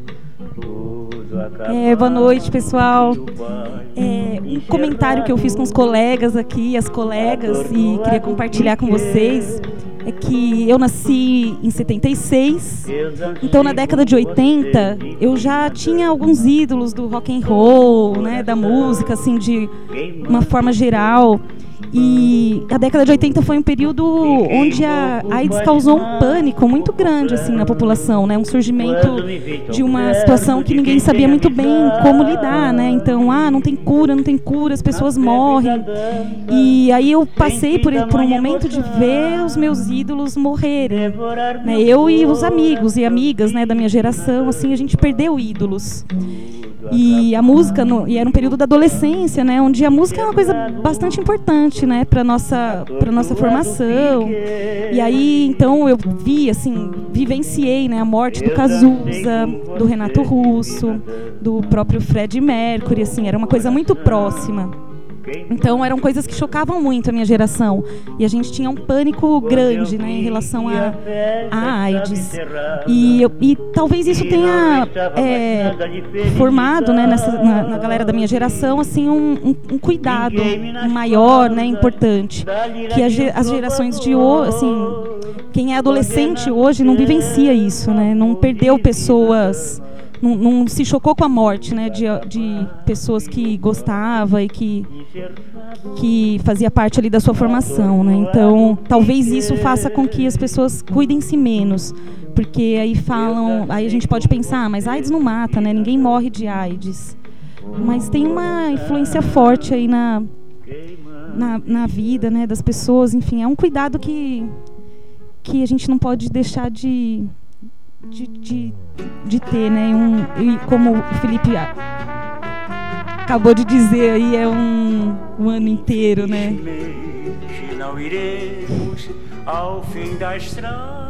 Boa noite, pessoal. Um comentário que eu fiz com os colegas aqui, as colegas, e queria compartilhar com vocês, é que eu nasci em 76, então na década de 80 eu já tinha alguns ídolos do rock and roll, né, da música, assim, de uma forma geral. E a década de 80 foi um período onde a AIDS causou um pânico muito grande assim, na população, né? Um surgimento de uma situação que ninguém sabia muito bem como lidar, né? Então, não tem cura, as pessoas morrem. E aí eu passei por um momento de ver os meus ídolos morrerem, né? Eu e os amigos e amigas, né, da minha geração, assim, a gente perdeu ídolos. E a música, e era um período da adolescência, né, onde a música é uma coisa bastante importante, né, para nossa formação. E aí, então, eu vivenciei, né, a morte do Cazuza, do Renato Russo, do próprio Freddie Mercury, assim, era uma coisa muito próxima. Então eram coisas que chocavam muito a minha geração. E a gente tinha um pânico grande, né, em relação à AIDS. E talvez isso tenha formado, né, na galera da minha geração assim, um cuidado maior, né, importante. Que as gerações de hoje, assim, quem é adolescente hoje não vivencia isso, né, não perdeu pessoas... Não se chocou com a morte, né, de pessoas que gostava e que fazia parte ali da sua formação, né? Então, talvez isso faça com que as pessoas cuidem-se menos, porque aí a gente pode pensar, mas AIDS não mata, né? Ninguém morre de AIDS. Mas tem uma influência forte aí na vida, né, das pessoas. Enfim, é um cuidado que a gente não pode deixar de ter, né? E como o Felipe acabou de dizer aí, é um ano inteiro, né?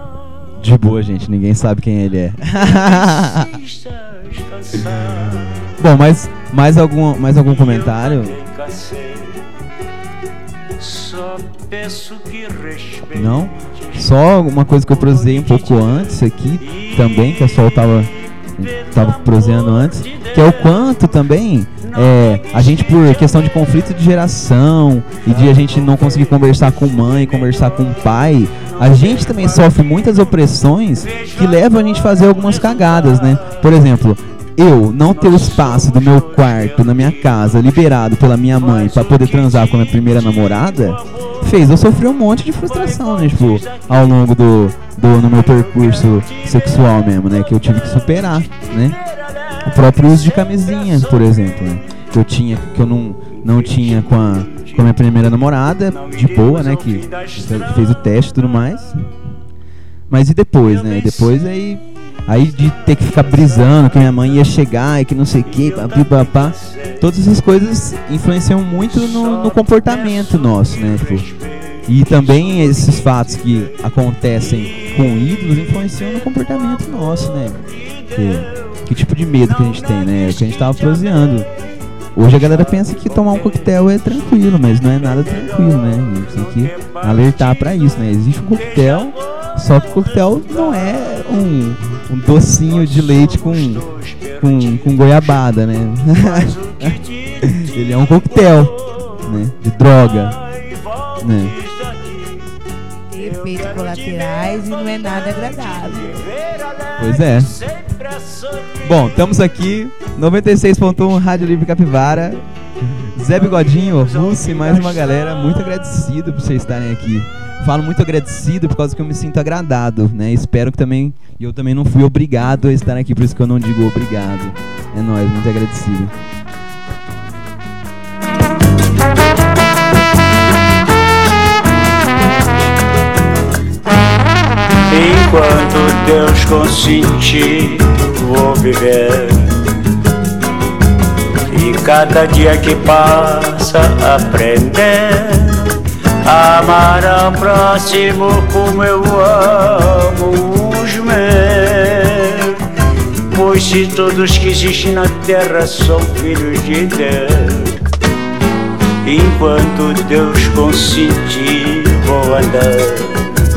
De boa, gente, ninguém sabe quem ele é. Bom, mas mais algum comentário? Não? Só uma coisa que eu prosei um pouco antes aqui também, que a Sol tava proseando antes, que é o quanto também a gente, por questão de conflito de geração e de a gente não conseguir conversar com mãe, conversar com pai, a gente também sofre muitas opressões que levam a gente a fazer algumas cagadas, né? Por exemplo, eu não ter o espaço do meu quarto na minha casa liberado pela minha mãe para poder transar com a minha primeira namorada fez eu sofrer um monte de frustração, né? Tipo, ao longo no meu percurso sexual mesmo, né? Que eu tive que superar, né? O próprio uso de camisinha, por exemplo, né? Que eu não tinha com a minha primeira namorada, de boa, né? Que fez o teste e tudo mais. Mas e depois, né? Depois aí de ter que ficar brisando que minha mãe ia chegar e que não sei o que, papapá. Todas essas coisas influenciam muito no comportamento nosso, né? Tipo, e também esses fatos que acontecem com ídolos influenciam no comportamento nosso, né? Que tipo de medo que a gente tem, né? É o que a gente tava proseando. Hoje a galera pensa que tomar um coquetel é tranquilo, mas não é nada tranquilo, né? A gente tem que alertar pra isso, né? Existe um coquetel, só que o coquetel não é um docinho de leite com goiabada, né? Ele é um coquetel, né? De droga, né? Tem efeitos colaterais e não é nada agradável. Pois é. Bom, estamos aqui, 96.1 Rádio Livre Capivara. Zé Bigodinho, Russo e mais uma galera. Muito agradecido por vocês estarem aqui. Falo muito agradecido por causa que eu me sinto agradado, né? Espero que também, eu também não fui obrigado a estar aqui, por isso que eu não digo obrigado. É nóis, muito agradecido. Enquanto Deus consentir, vou viver. E cada dia que passa, aprender a amar ao próximo como eu amo os meus. Pois se todos que existem na terra são filhos de Deus, enquanto Deus consentir, vou andar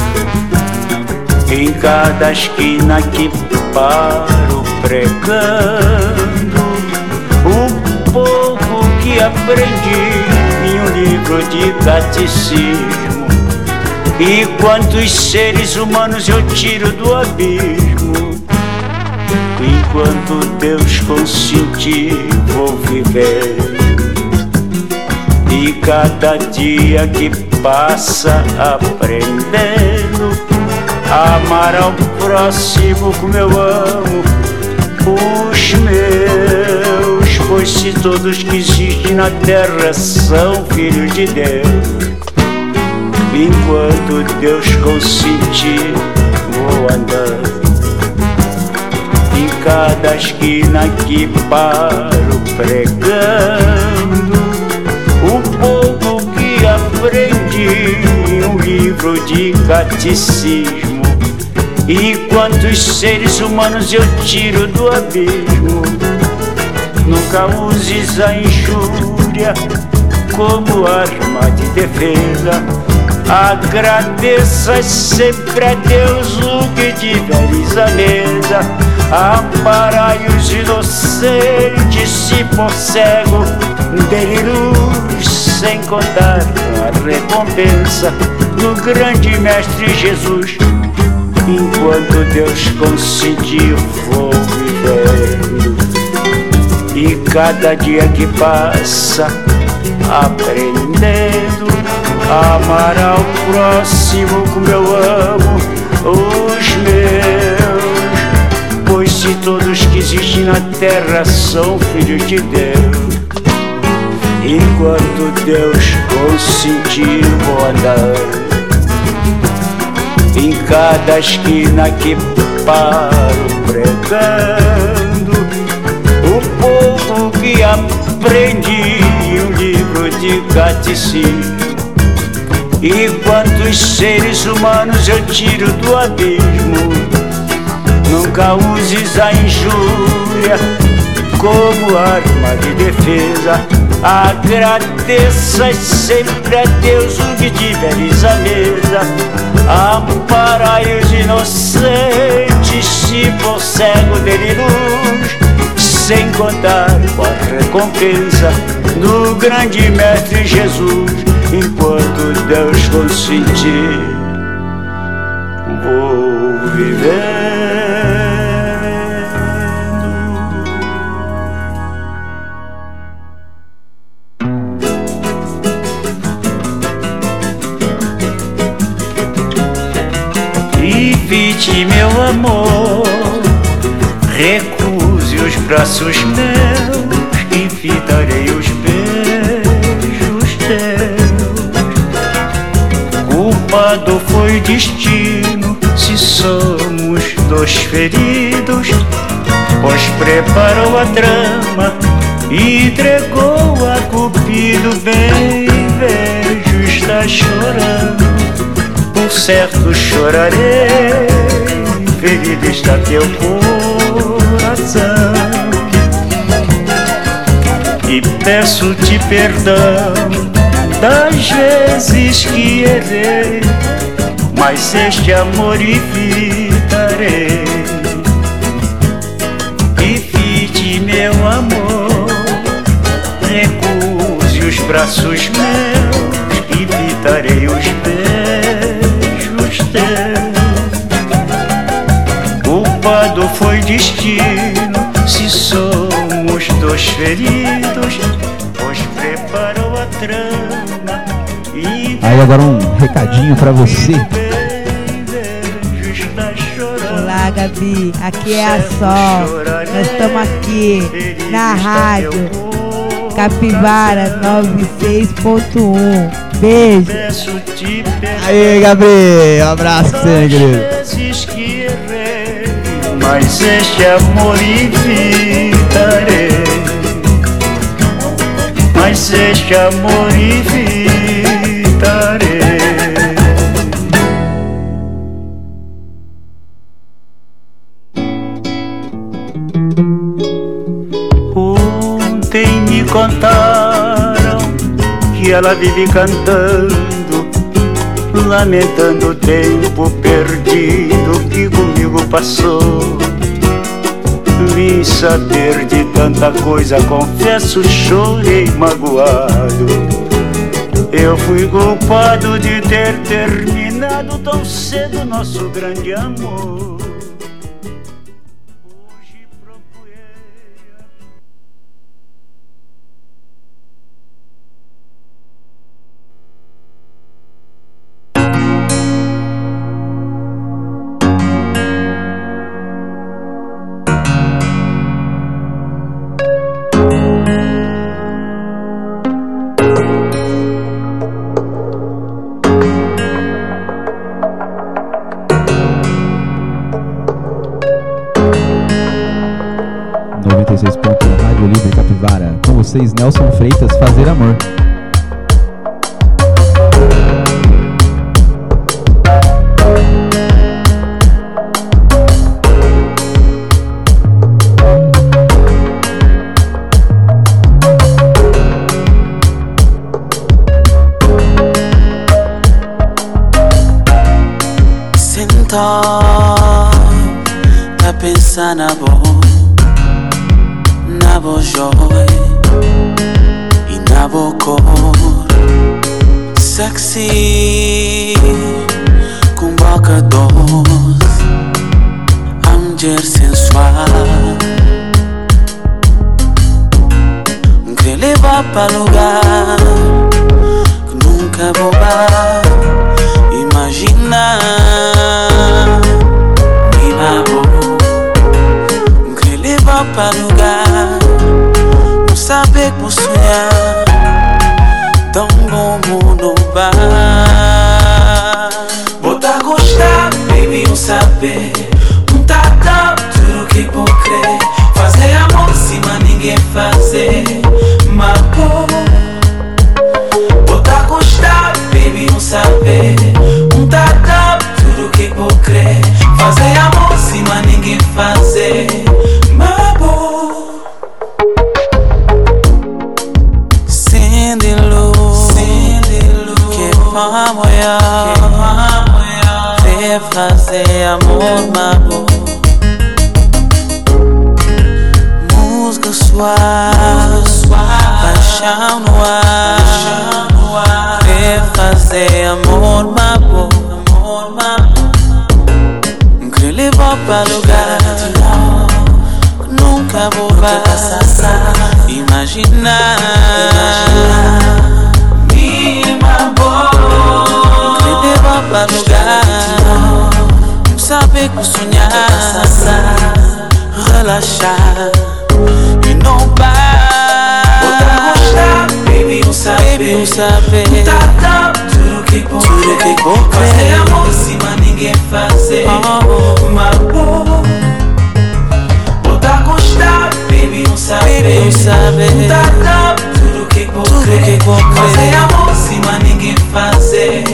em cada esquina que paro pregando o pouco que aprendi em um livro de catecismo. E quantos seres humanos eu tiro do abismo, enquanto Deus consentir, vou viver. E cada dia que passa aprendendo a amar ao próximo como eu amo os meus. Pois se todos que existem na terra são filhos de Deus, enquanto Deus consentir, vou andar em cada esquina que paro pregando o pouco que aprendi em um livro de catecismo. E quantos seres humanos eu tiro do abismo. Nunca uses a injúria como arma de defesa. Agradeça sempre a Deus o que tiveres à mesa. Amparai os inocentes, se for cego, dê-lhe luz sem contar a recompensa do grande Mestre Jesus. Enquanto Deus consentir, vou vivendo. E cada dia que passa, aprendendo a amar ao próximo como eu amo os meus. Pois se todos que existem na terra são filhos de Deus, enquanto Deus consentir, vou andar em cada esquina que paro pregando o pouco que aprendi em um livro de catecismo. E quantos seres humanos eu tiro do abismo. Nunca uses a injúria como arma de defesa. Agradeças sempre a Deus o que tiveres à mesa. Amparai os inocentes, se for cego dele luz, sem contar com a recompensa do grande Mestre Jesus. Enquanto Deus consentir, vou viver. Evite, meu amor, recuse os braços meus e fitarei os beijos teus. Culpado foi o destino se somos dois feridos, pois preparou a trama e entregou a Cupido. Bem vejo, está chorando, por certo chorarei, ferido está teu coração. E peço-te perdão das vezes que errei, mas este amor evitarei. Evite, meu amor, recuse os braços meus, evitarei os beijos teus. Culpado foi destino se somos dois feridos, pois preparou a trama. Aí agora um recadinho pra você. Olá, Gabi, aqui é a Sol. Nós estamos aqui na rádio Capivara 96.1. Beijo. Aí, Gabi, um abraço pra você, querido. Mas este amor evitarei, mas este amor evitarei. Ontem me contaram que ela vive cantando, lamentando o tempo perdido que comigo passou. Vim saber de tanta coisa, confesso, chorei magoado. Eu fui culpado de ter terminado tão cedo nosso grande amor. Rádio Livre Capivara. Com vocês, Nelson Freitas, Fazer Amor. Sentar pra pensar na boa joy e na boa cor sexy, com boca doce, a mulher sensual, que leva pra lugar que nunca vou imaginar. Me babou, que leva pra lugar, não saber como sonhar, tão bom no bar. Bota gostar, baby, não saber, não tá tão tudo que vou crer. Fazer amor cima ninguém fazer, mas pô. Bota gostar, baby, não saber, não tá tão tudo que vou crer. Fazer amor cima ninguém fazer, mas pô. Sende-lo, que vamos ver fazer amor mago. Música suave, paixão no ar, ver fazer amor mago. Querer levar pra lugar, nunca vou imaginar. Querer levar pra lugar, saber que sonhar, relaxar e não parar. Baby, não saber tudo que vou fazer amor em cima, ninguém fazer. Botar gostar, baby, não saber tudo que vou fazer amor em cima, ninguém fazer.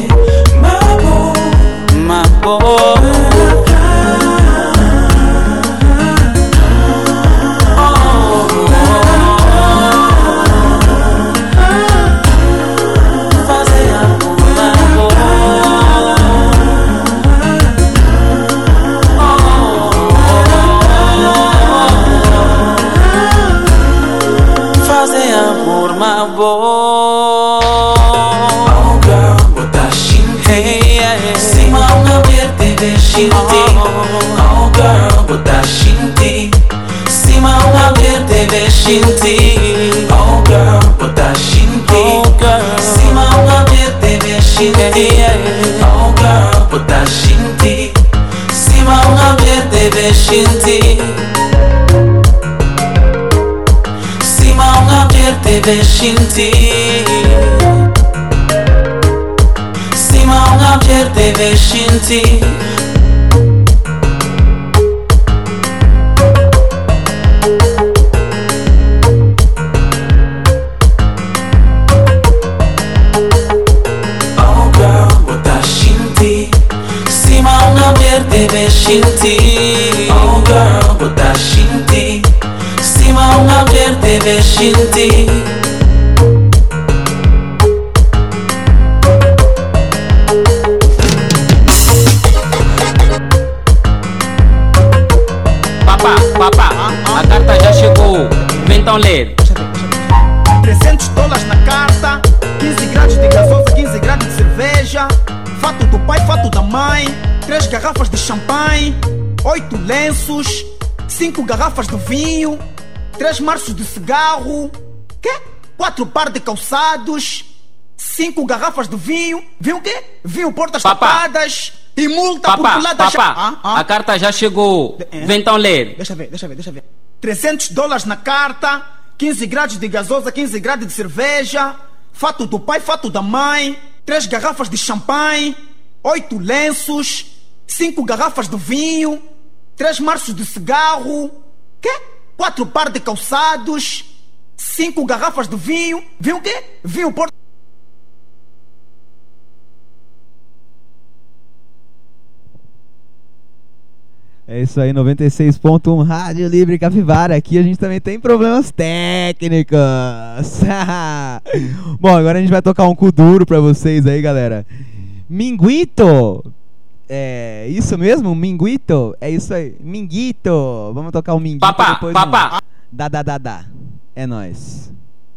Oh girl, botar shinti. Cima uma verde veshinti. Oh girl, botar shinti. Cima uma verde veshinti. Oh girl, botar shinti. Cima uma verde veshinti. Cima uma verde veshinti. Cima uma verde veshinti. Veshinti, oh girl, botar shinti. Cima uma verde veshinti. Papá, a carta já chegou. Vem então ler. $300 na carta, 15 graus de gasosa, 15 graus de cerveja, fato do pai, fato da mãe, 3 garrafas de champanhe, 8 lenços, 5 garrafas de vinho, 3 maços de cigarro, 4 par de calçados, 5 garrafas de vinho, vinho quê? Vinho portas tapadas e multa por pulada. A carta já chegou. Vem então ler. Deixa ver. $300 na carta, 15 graus de gasosa, 15 graus de cerveja, fato do pai, fato da mãe, 3 garrafas de champanhe, 8 lenços, 5 garrafas de vinho, 3 maços de cigarro, 4 par de calçados, 5 garrafas de vinho, vinho quê? Vinho porto. É isso aí, 96.1 Rádio Livre Capivara. Aqui a gente também tem problemas técnicos. Bom, agora a gente vai tocar um cu duro pra vocês aí, galera. Minguito. É isso mesmo? Minguito? É isso aí. Minguito. Vamos tocar um minguito depois. Papá. Dá. É nóis.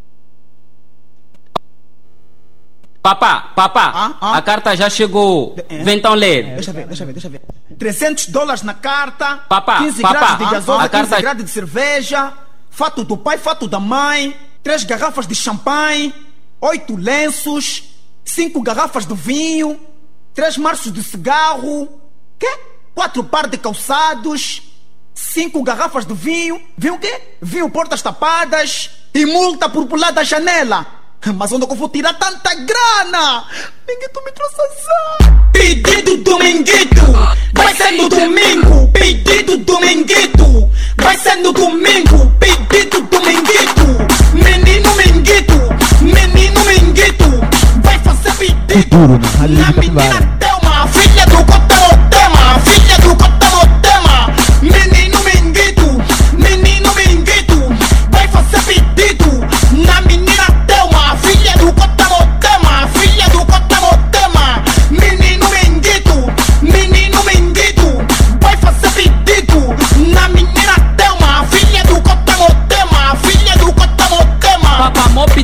Papá, a carta já chegou. Vem então ler. Deixa ver. $300 na carta, papá, 15 graus de gasosa, 15 graus de cerveja, fato do pai, fato da mãe, 3 garrafas de champanhe, 8 lenços, 5 garrafas de vinho, 3 maços de cigarro, 4 par de calçados, 5 garrafas de vinho, vinho quê? Vinho portas tapadas e multa por pular da janela. Mas onde eu vou tirar tanta grana? Minguito me trouxe azar. Pedido do Minguito, vai ser no domingo. Pedido do Minguito, vai ser no domingo. Pedido do Minguito, menino Minguito, vai fazer pedido na menina Thelma, filha do Cotamotema, filha do Cotamotema. Menino Minguito, vai fazer pedido na menina Thelma, filha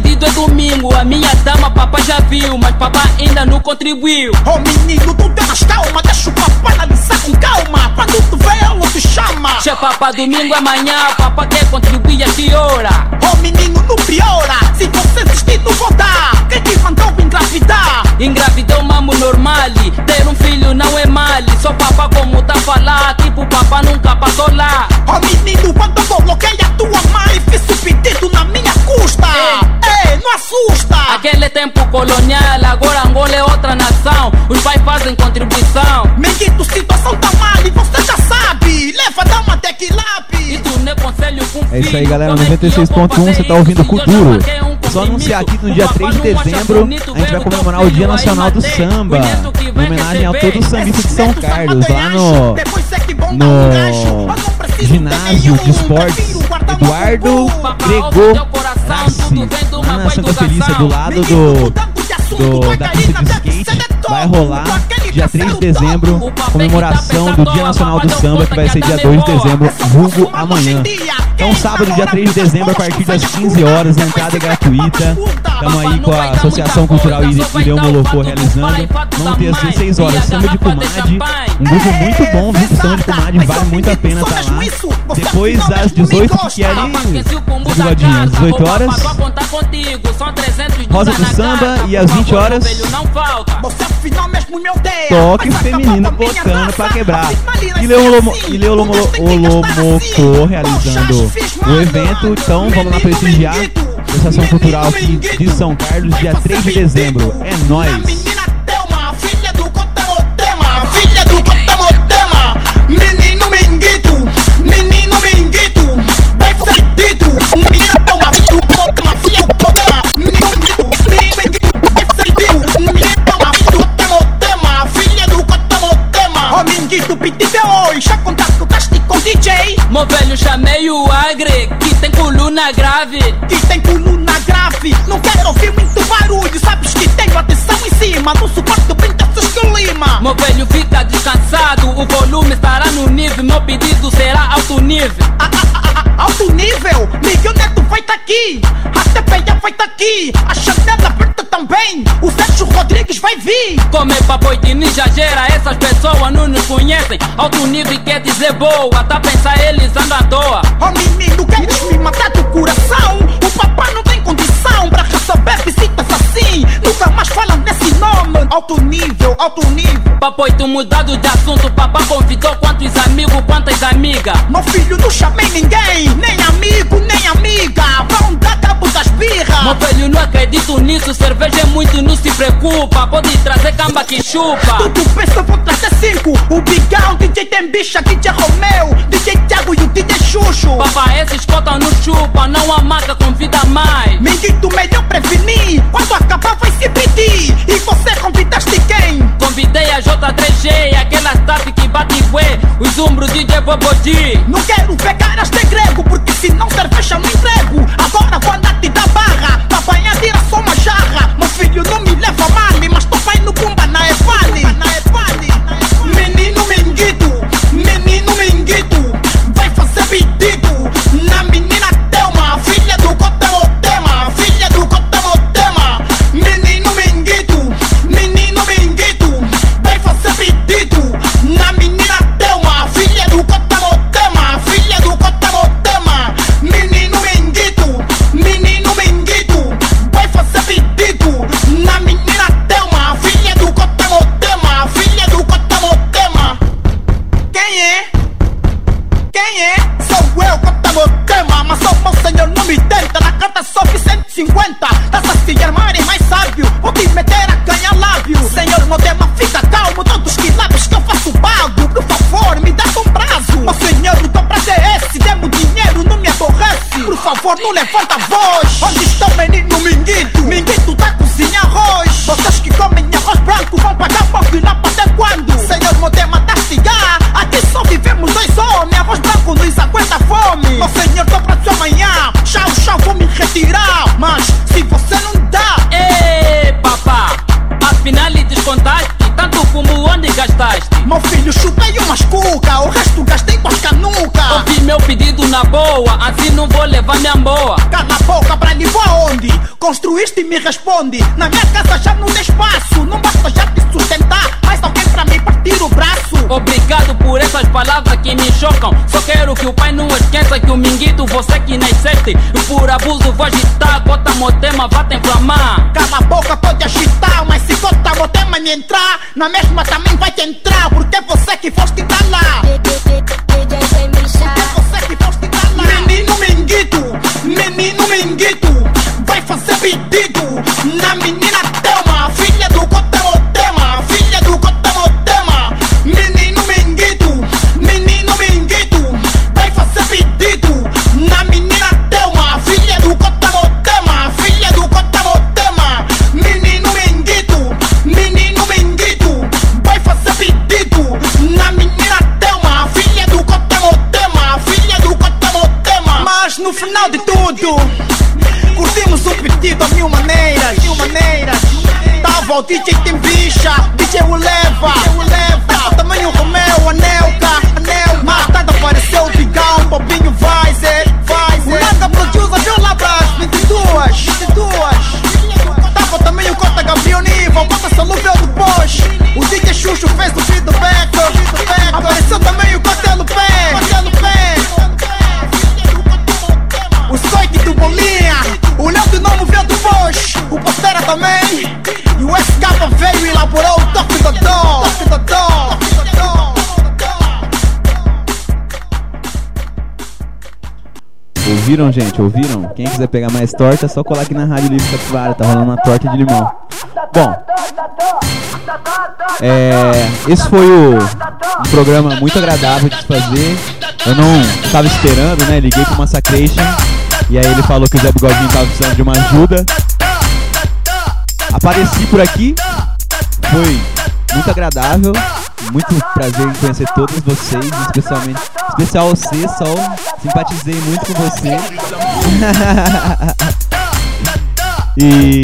pedido é domingo. A minha dama papai já viu, mas papai ainda não contribuiu. Oh menino, tu tens calma, deixa o papai analisar com calma. Quando tu vê, ela te chama. Che papai, domingo é amanhã, papai quer contribuir a que hora? Oh menino, não piora. Se você desistir, tu volta. Quem te mandou engravidar? Engravidou mamo normal. Ter um filho não é mal. Só papai como tá falar, tipo papai nunca passou lá. Oh menino, quando eu coloquei a tua mãe, fiz o pedido na minha custa. Ei, não assusta. Aquele tempo colonial, agora Angola é outra nação. Os pais fazem contribuição. Menino, situação tá mal e você já sabe. Leva, dá uma tequilape. E tu não é conselho com filho. É isso aí, galera, 96.1, você tá ouvindo Kuduro. Só anunciar aqui que no dia 3 de dezembro a gente vai comemorar o Dia Nacional do Samba, em homenagem a todos os sambistas de São Carlos, lá no ginásio de esportes Eduardo Grego Rassi, lá na Santa Felícia, do lado da pista de skate. Vai rolar dia 3 de dezembro, comemoração do Dia Nacional do Samba, que vai ser dia 2 de dezembro, vulgo amanhã. Então sábado, dia 3 de dezembro, a partir das 15 horas, a entrada é gratuita. Estamos aí com a Associação Cultural Ilhéu Molocô realizando. Vão ter às 16 horas Samba de Comadre, um grupo muito bom, viu? Samba de Comadre, vale muito a pena estar lá. Depois às 18, que é ali, às 18 horas, Rosa do Samba, e às 20 horas, toque feminino botando pra quebrar. Ilhéu Molocô realizando o evento. Então vamos lá prestigiar a Associação Cultural aqui de São Carlos, dia 3 de dezembro. É nóis! Meu velho, chamei o Agre, que tem coluna grave. Que tem coluna grave. Não quero ouvir muito barulho. Sabes que tenho atenção em cima. Não suporto bem desses clima. Meu velho, fica descansado. O volume estará no nível. Meu pedido será alto nível. Alto nível? Miguel Neto vai tá aqui. A TPA vai tá aqui. A Chanela Berta também. O Sérgio Rodrigues vai vir. Como é papo e exagera, essas pessoas não nos conhecem. Alto nível quer dizer boa, tá pensar eles andam à toa. Oh menino, queres me matar do coração? O papai não tem condição pra receber visitas assim. Nunca mais falam desse nome. Alto nível, alto nível. Papo, tu mudado de assunto. Papai convidou quantos amigos, quantas amigas. Meu filho, não chamei ninguém. Nem amigo, nem amiga. Vão dar cabo das birras. Meu velho, não acredito nisso. Cerveja é muito, não se preocupa. Pode trazer camba que chupa. Tudo pensa, vou trazer 5. O Bigão, DJ Tembicha, DJ Romeu, DJ Thiago e o DJ Xuxo. Papai, esses cotam no chupa. Não há marca, convida mais. Menino, melhor prevenir. Quando acabar vai se pedir. E você convidaste quem? Convidei a J3G, aquela staff que bate bué. Os ombros DJ Bobodi. Não quero ver caras de grego, porque se não cerveja no emprego. Agora vou andar te dar barra. Papai atira só uma jarra. Meu filho não me leva mal, mas tô vai no Pumba na Evale. Menino Minguito, vai fazer pedido na menina Thelma, filha do Cotamotema, filha do Cotamotema. Menino Minguito, vai fazer pedido na menina Thelma, filha do Cotamotema, filha do Cotamotema. Menino Minguito, vai fazer pedido na menina Thelma, filha do Cotamotema, filha do Cotamotema. Quem é? Sou eu, Cotamotema, mas sou meu senhor, não me tenta. Na carta só fiz 150. Tá-se a se armar e mais sábio. Vou te meter a ganhar lábio. Senhor Motema, fica calmo. Todos que lábios que eu faço pago. Por favor, me dá um prazo. Meu senhor, o teu prazo é esse. Demo dinheiro, não me aborrece. Por favor, não levanta a voz. Onde está o menino Minguito? Minguito tá cozinhando arroz. Vocês que comem arroz branco vão pagar pouco e não até quando? Senhor Motema, tá cigar. Aqui só vivemos dois homens. Arroz branco nos aguenta fome. Meu senhor, tô pra sua amanhã. Tchau, vou me retirar. Mas se você não dá. Ei, papá, afinal lhe descontaste tanto como onde gastaste. Meu filho, chutei umas cuca. O resto gastei com as canucas. Ouvi meu pedido na boa, assim não vou levar minha boa. Cala a boca pra lhe voar. destruíste e me responde. Na minha casa já não tem espaço. Não basta já te sustentar, mais alguém pra me partir o braço. Obrigado por essas palavras que me chocam. Só quero que o pai não esqueça que o minguito, você que nasceste, por abuso vou agitar. Gota motema, vai te inflamar. Cala a boca, pode agitar, mas se gota motema me entrar, na mesma também vai te entrar, porque é você que foste tá lá. Porque é você que foste tá lá. Menino minguito, vai fazer pedido na menina Thelma, filha do Gota Motema, filha do Gota Motema. Menino minguito, vai fazer pedido na menina Thelma, filha do Gota Motema, filha do Gota Motema. Menino minguito, vai fazer pedido na menina Thelma, filha do Gota Motema, filha do Gota Motema. Mas no final de tudo, curtimos um pedido a mil maneiras. Tava o DJ tem bicha, DJ o leva. Tava também o Romeu, a Nelka. Mais tarde apareceu o Bigão, Bobinho Weiser. O Nanga Producer viu lá pras 22. Tava também o Cota Gabriel Nível, Cota Salúvel do Bosch. O DJ Xuxo fez o feedback. Apareceu também o Cotelo Pé. O Soik do Bolinha, o Léo do Nomo veio do Bosch, o Postera também, e o SK veio e elaborou o toque da dó. Ouviram, gente? Ouviram? Quem quiser pegar mais torta, é só colar aqui na Rádio Livre Capivara, tá rolando uma torta de limão. Bom, esse foi um programa muito agradável de se fazer. Eu não estava esperando, né? Liguei pro Massacration e aí ele falou que o Zé Bigodinho tava precisando de uma ajuda. Apareci por aqui, foi muito agradável, muito prazer em conhecer todos vocês, especial você, Sol, simpatizei muito com você. E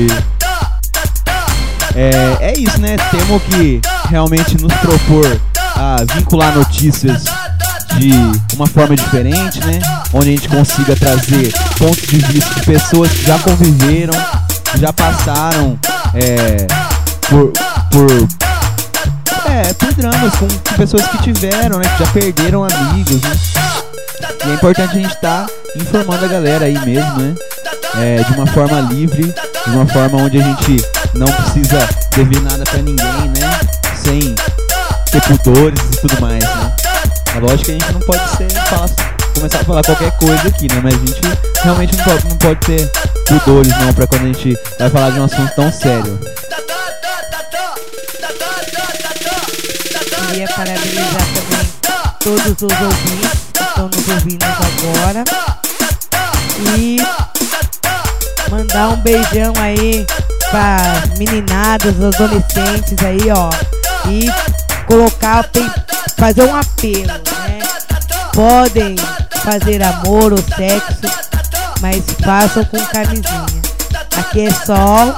é isso, né? Temos que realmente nos propor a vincular notícias de uma forma diferente, né? Onde a gente consiga trazer pontos de vista de pessoas que já conviveram, que já passaram por dramas com pessoas que tiveram, né? Que já perderam amigos, né? E é importante a gente estar informando a galera aí mesmo, né? De uma forma livre, de uma forma onde a gente não precisa dever nada pra ninguém, né? Sem ter pudores e tudo mais, né? É lógico que a gente não pode começar a falar qualquer coisa aqui, né? Mas a gente realmente não pode ter pudores não, pra quando a gente vai falar de um assunto tão sério. Queria parabenizar também todos os ouvintes que estão nos ouvindo agora e mandar um beijão aí pra meninadas, adolescentes aí, ó, e fazer um apelo, né? Podem fazer amor ou sexo, mas façam com camisinha. Aqui é Sol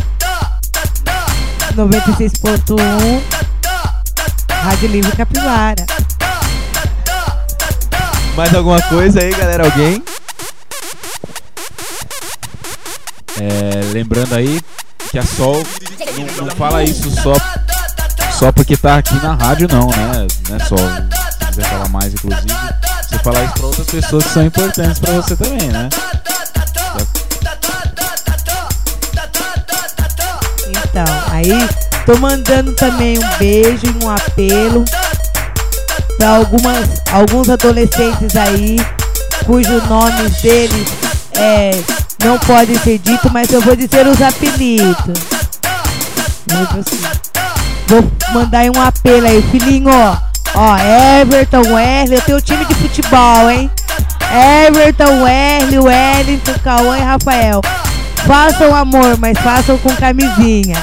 96.1 Rádio Livre Capivara. Mais alguma coisa aí, galera? Alguém? Lembrando aí que a Sol não fala isso só porque tá aqui na rádio, não, né? Sol, se quiser falar mais, inclusive, você falar isso pra outras pessoas que são importantes pra você também, né? Então, aí tô mandando também um beijo e um apelo para alguns adolescentes aí cujos nomes deles não podem ser dito, mas eu vou dizer os apelidos. Vou mandar aí um apelo aí, filhinho, ó, Everton, Wesley, eu tenho um time de futebol, hein? Everton, Wesley, Wellington, Cauã e Rafael. Façam amor, mas façam com camisinha.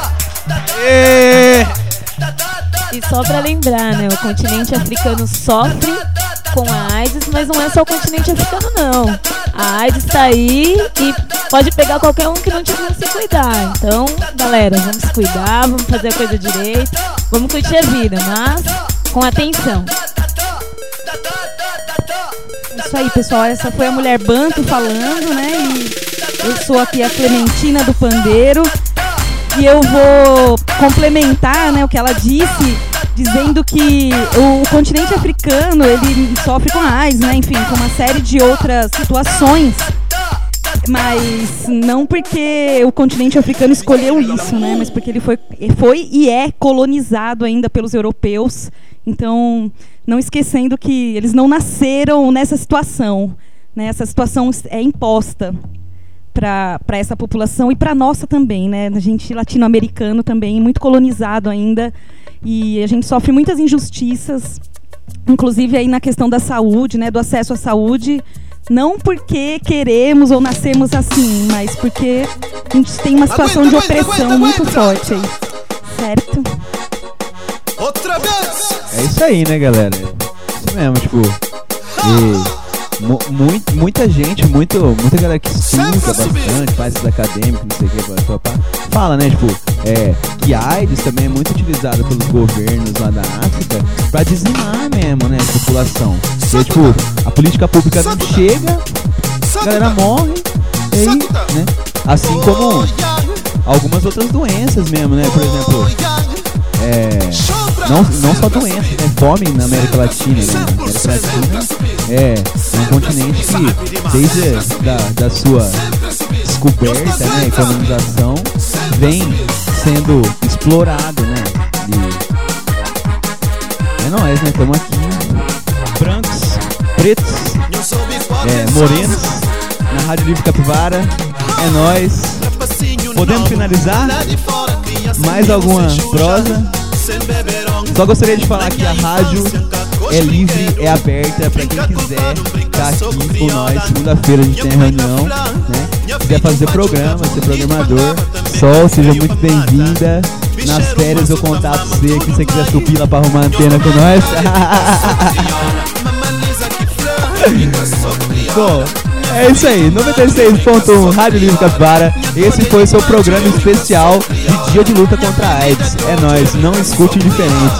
E só pra lembrar, né? O continente africano sofre com a AIDS, mas não é só o continente africano, não. A AIDS tá aí e pode pegar qualquer um que não tiver se cuidar. Então, galera, vamos se cuidar, vamos fazer a coisa direito, vamos curtir a vida, mas com atenção. Isso aí, pessoal. Essa foi a Mulher Banto falando, né? E Eu sou aqui a Clementina do Pandeiro e eu vou complementar, né, o que ela disse, dizendo que o continente africano, ele sofre com a AIDS, né, enfim, com uma série de outras situações, mas não porque o continente africano escolheu isso, né, mas porque ele foi e é colonizado ainda pelos europeus. Então, não esquecendo que eles não nasceram nessa situação, né? Essa situação é imposta para essa população e para a nossa também, né? A gente latino-americano também, muito colonizado ainda, e a gente sofre muitas injustiças, inclusive aí na questão da saúde, né? Do acesso à saúde, não porque queremos ou nascemos assim, mas porque a gente tem uma situação de opressão muito forte aí, certo? Outra vez! É isso aí, né, galera? Isso mesmo, tipo. Muita gente, muita galera que estuda bastante, faz esses acadêmicos, não sei o que, fala, né, tipo, que a AIDS também é muito utilizada pelos governos lá da África pra dizimar mesmo, né, a população. E, tipo, a política pública não chega, a galera morre, e aí, né, assim como algumas outras doenças mesmo, né, por exemplo, não só doenças, né? Fome na América Latina, né? A América Latina é um continente que, desde da sua descoberta, né, e colonização, vem sendo explorado, né? E é nóis, né? Estamos aqui, brancos, pretos, morenos, na Rádio Livre Capivara. É nóis. Podemos finalizar? Mais alguma prosa? Só gostaria de falar que a rádio é livre, é aberta para quem quiser estar aqui com nós. Segunda-feira a gente tem reunião, né? Se quiser fazer programa, ser programador, Sol, seja muito bem-vinda. Nas férias eu contato você aqui se você quiser subir lá para arrumar a antena com nós. Bom, é isso aí, 96.1 Rádio Livre Capivara. Esse foi o seu programa especial de Dia de Luta contra a AIDS. É nóis, não escute indiferente.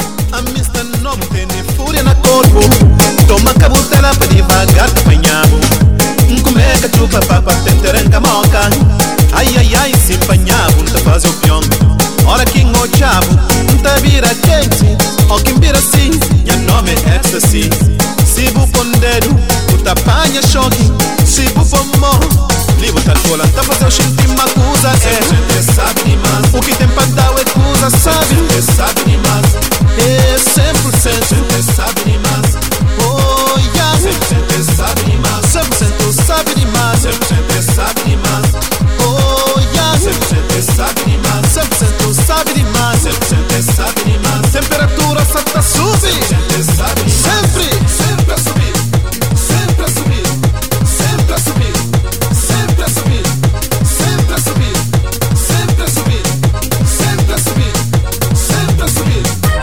Toma cabutela para devagar apanhavo. Como é que chupa papa tenteranca moca? Ai ai ai, se apanhavo, não te faz o pião. Ora que engochavo, não te vira quente. Ou quem vira assim, meu nome é ecstasy. Se vou pondeiro, o tapanha choque. Se vou pomor, livro tá cola, tá fazendo o xinti macusa. Gente sabe demais, o que tem pra dar é coisa, sabe? Gente sabe demais, é 100%. Gente sabe demais, oh yeah. Gente sabe demais, 100% sabe demais. Gente sabe demais, oh yeah. Gente sabe demais, 100% sabe demais. Gente sabe demais, temperatura só tá subir. Gente sabe demais, sempre a subir, sempre a subir, sempre a subir, sempre a subir, sempre a subir, sempre a subir, sempre a subir, sempre a subir.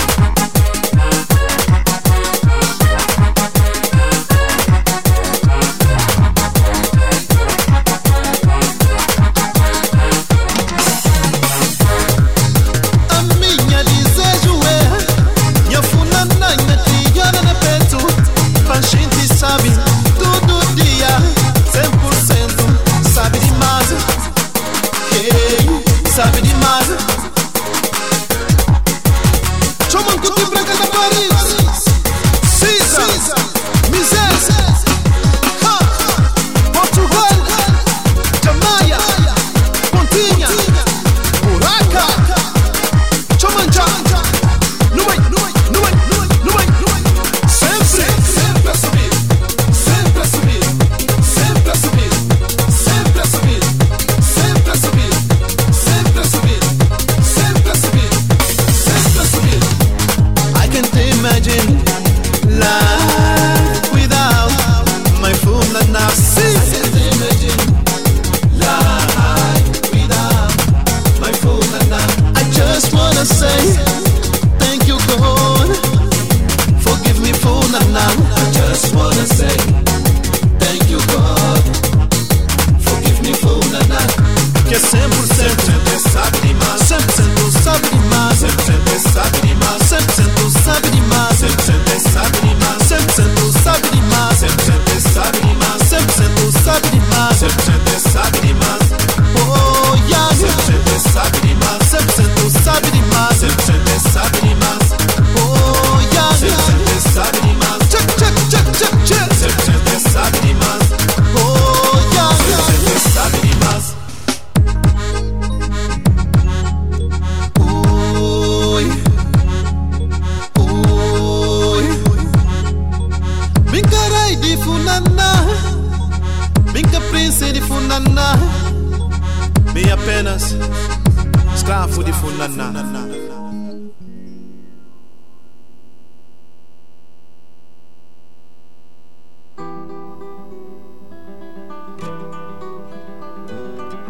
A minha desejo é minha funana na tiana na peito. A gente sabe todo dia 100% sabe demais. Ei, sabe demais. Chamam que te branca da Paris. Cisa, miséria, Portugal, Jamaia, Pontinha, Buraca. Chamam já. Sempre a subir, sempre a subir, sempre a subir, sempre a subir, sempre a subir, sempre a subir, sempre a subir, sempre a subir. I can't imagine life without my food now. I can't imagine life without my food now. I just wanna say thank you, God. Forgive me for now. I just wanna say thank you, God. Forgive me for now. Que é 100% sabe demais, 100% sabe demais, 100% sabe demais, 100% sabe demais, 100% sabe demais, 100% sabe demais, 100% sabe demais, 100% sabe demais, 100% sabe demais. Oh, yeah, 100% sabe demais. 100% sabe demais. 100% sabe demais. Oh, yeah, 100% sabe demais. Check, check, check, check, check. 100% sabe demais. Oh, yeah, 100% sabe demais. Oi, oi. Minha rei de funana, minha príncipe de funana, bem apenas escravo de funana.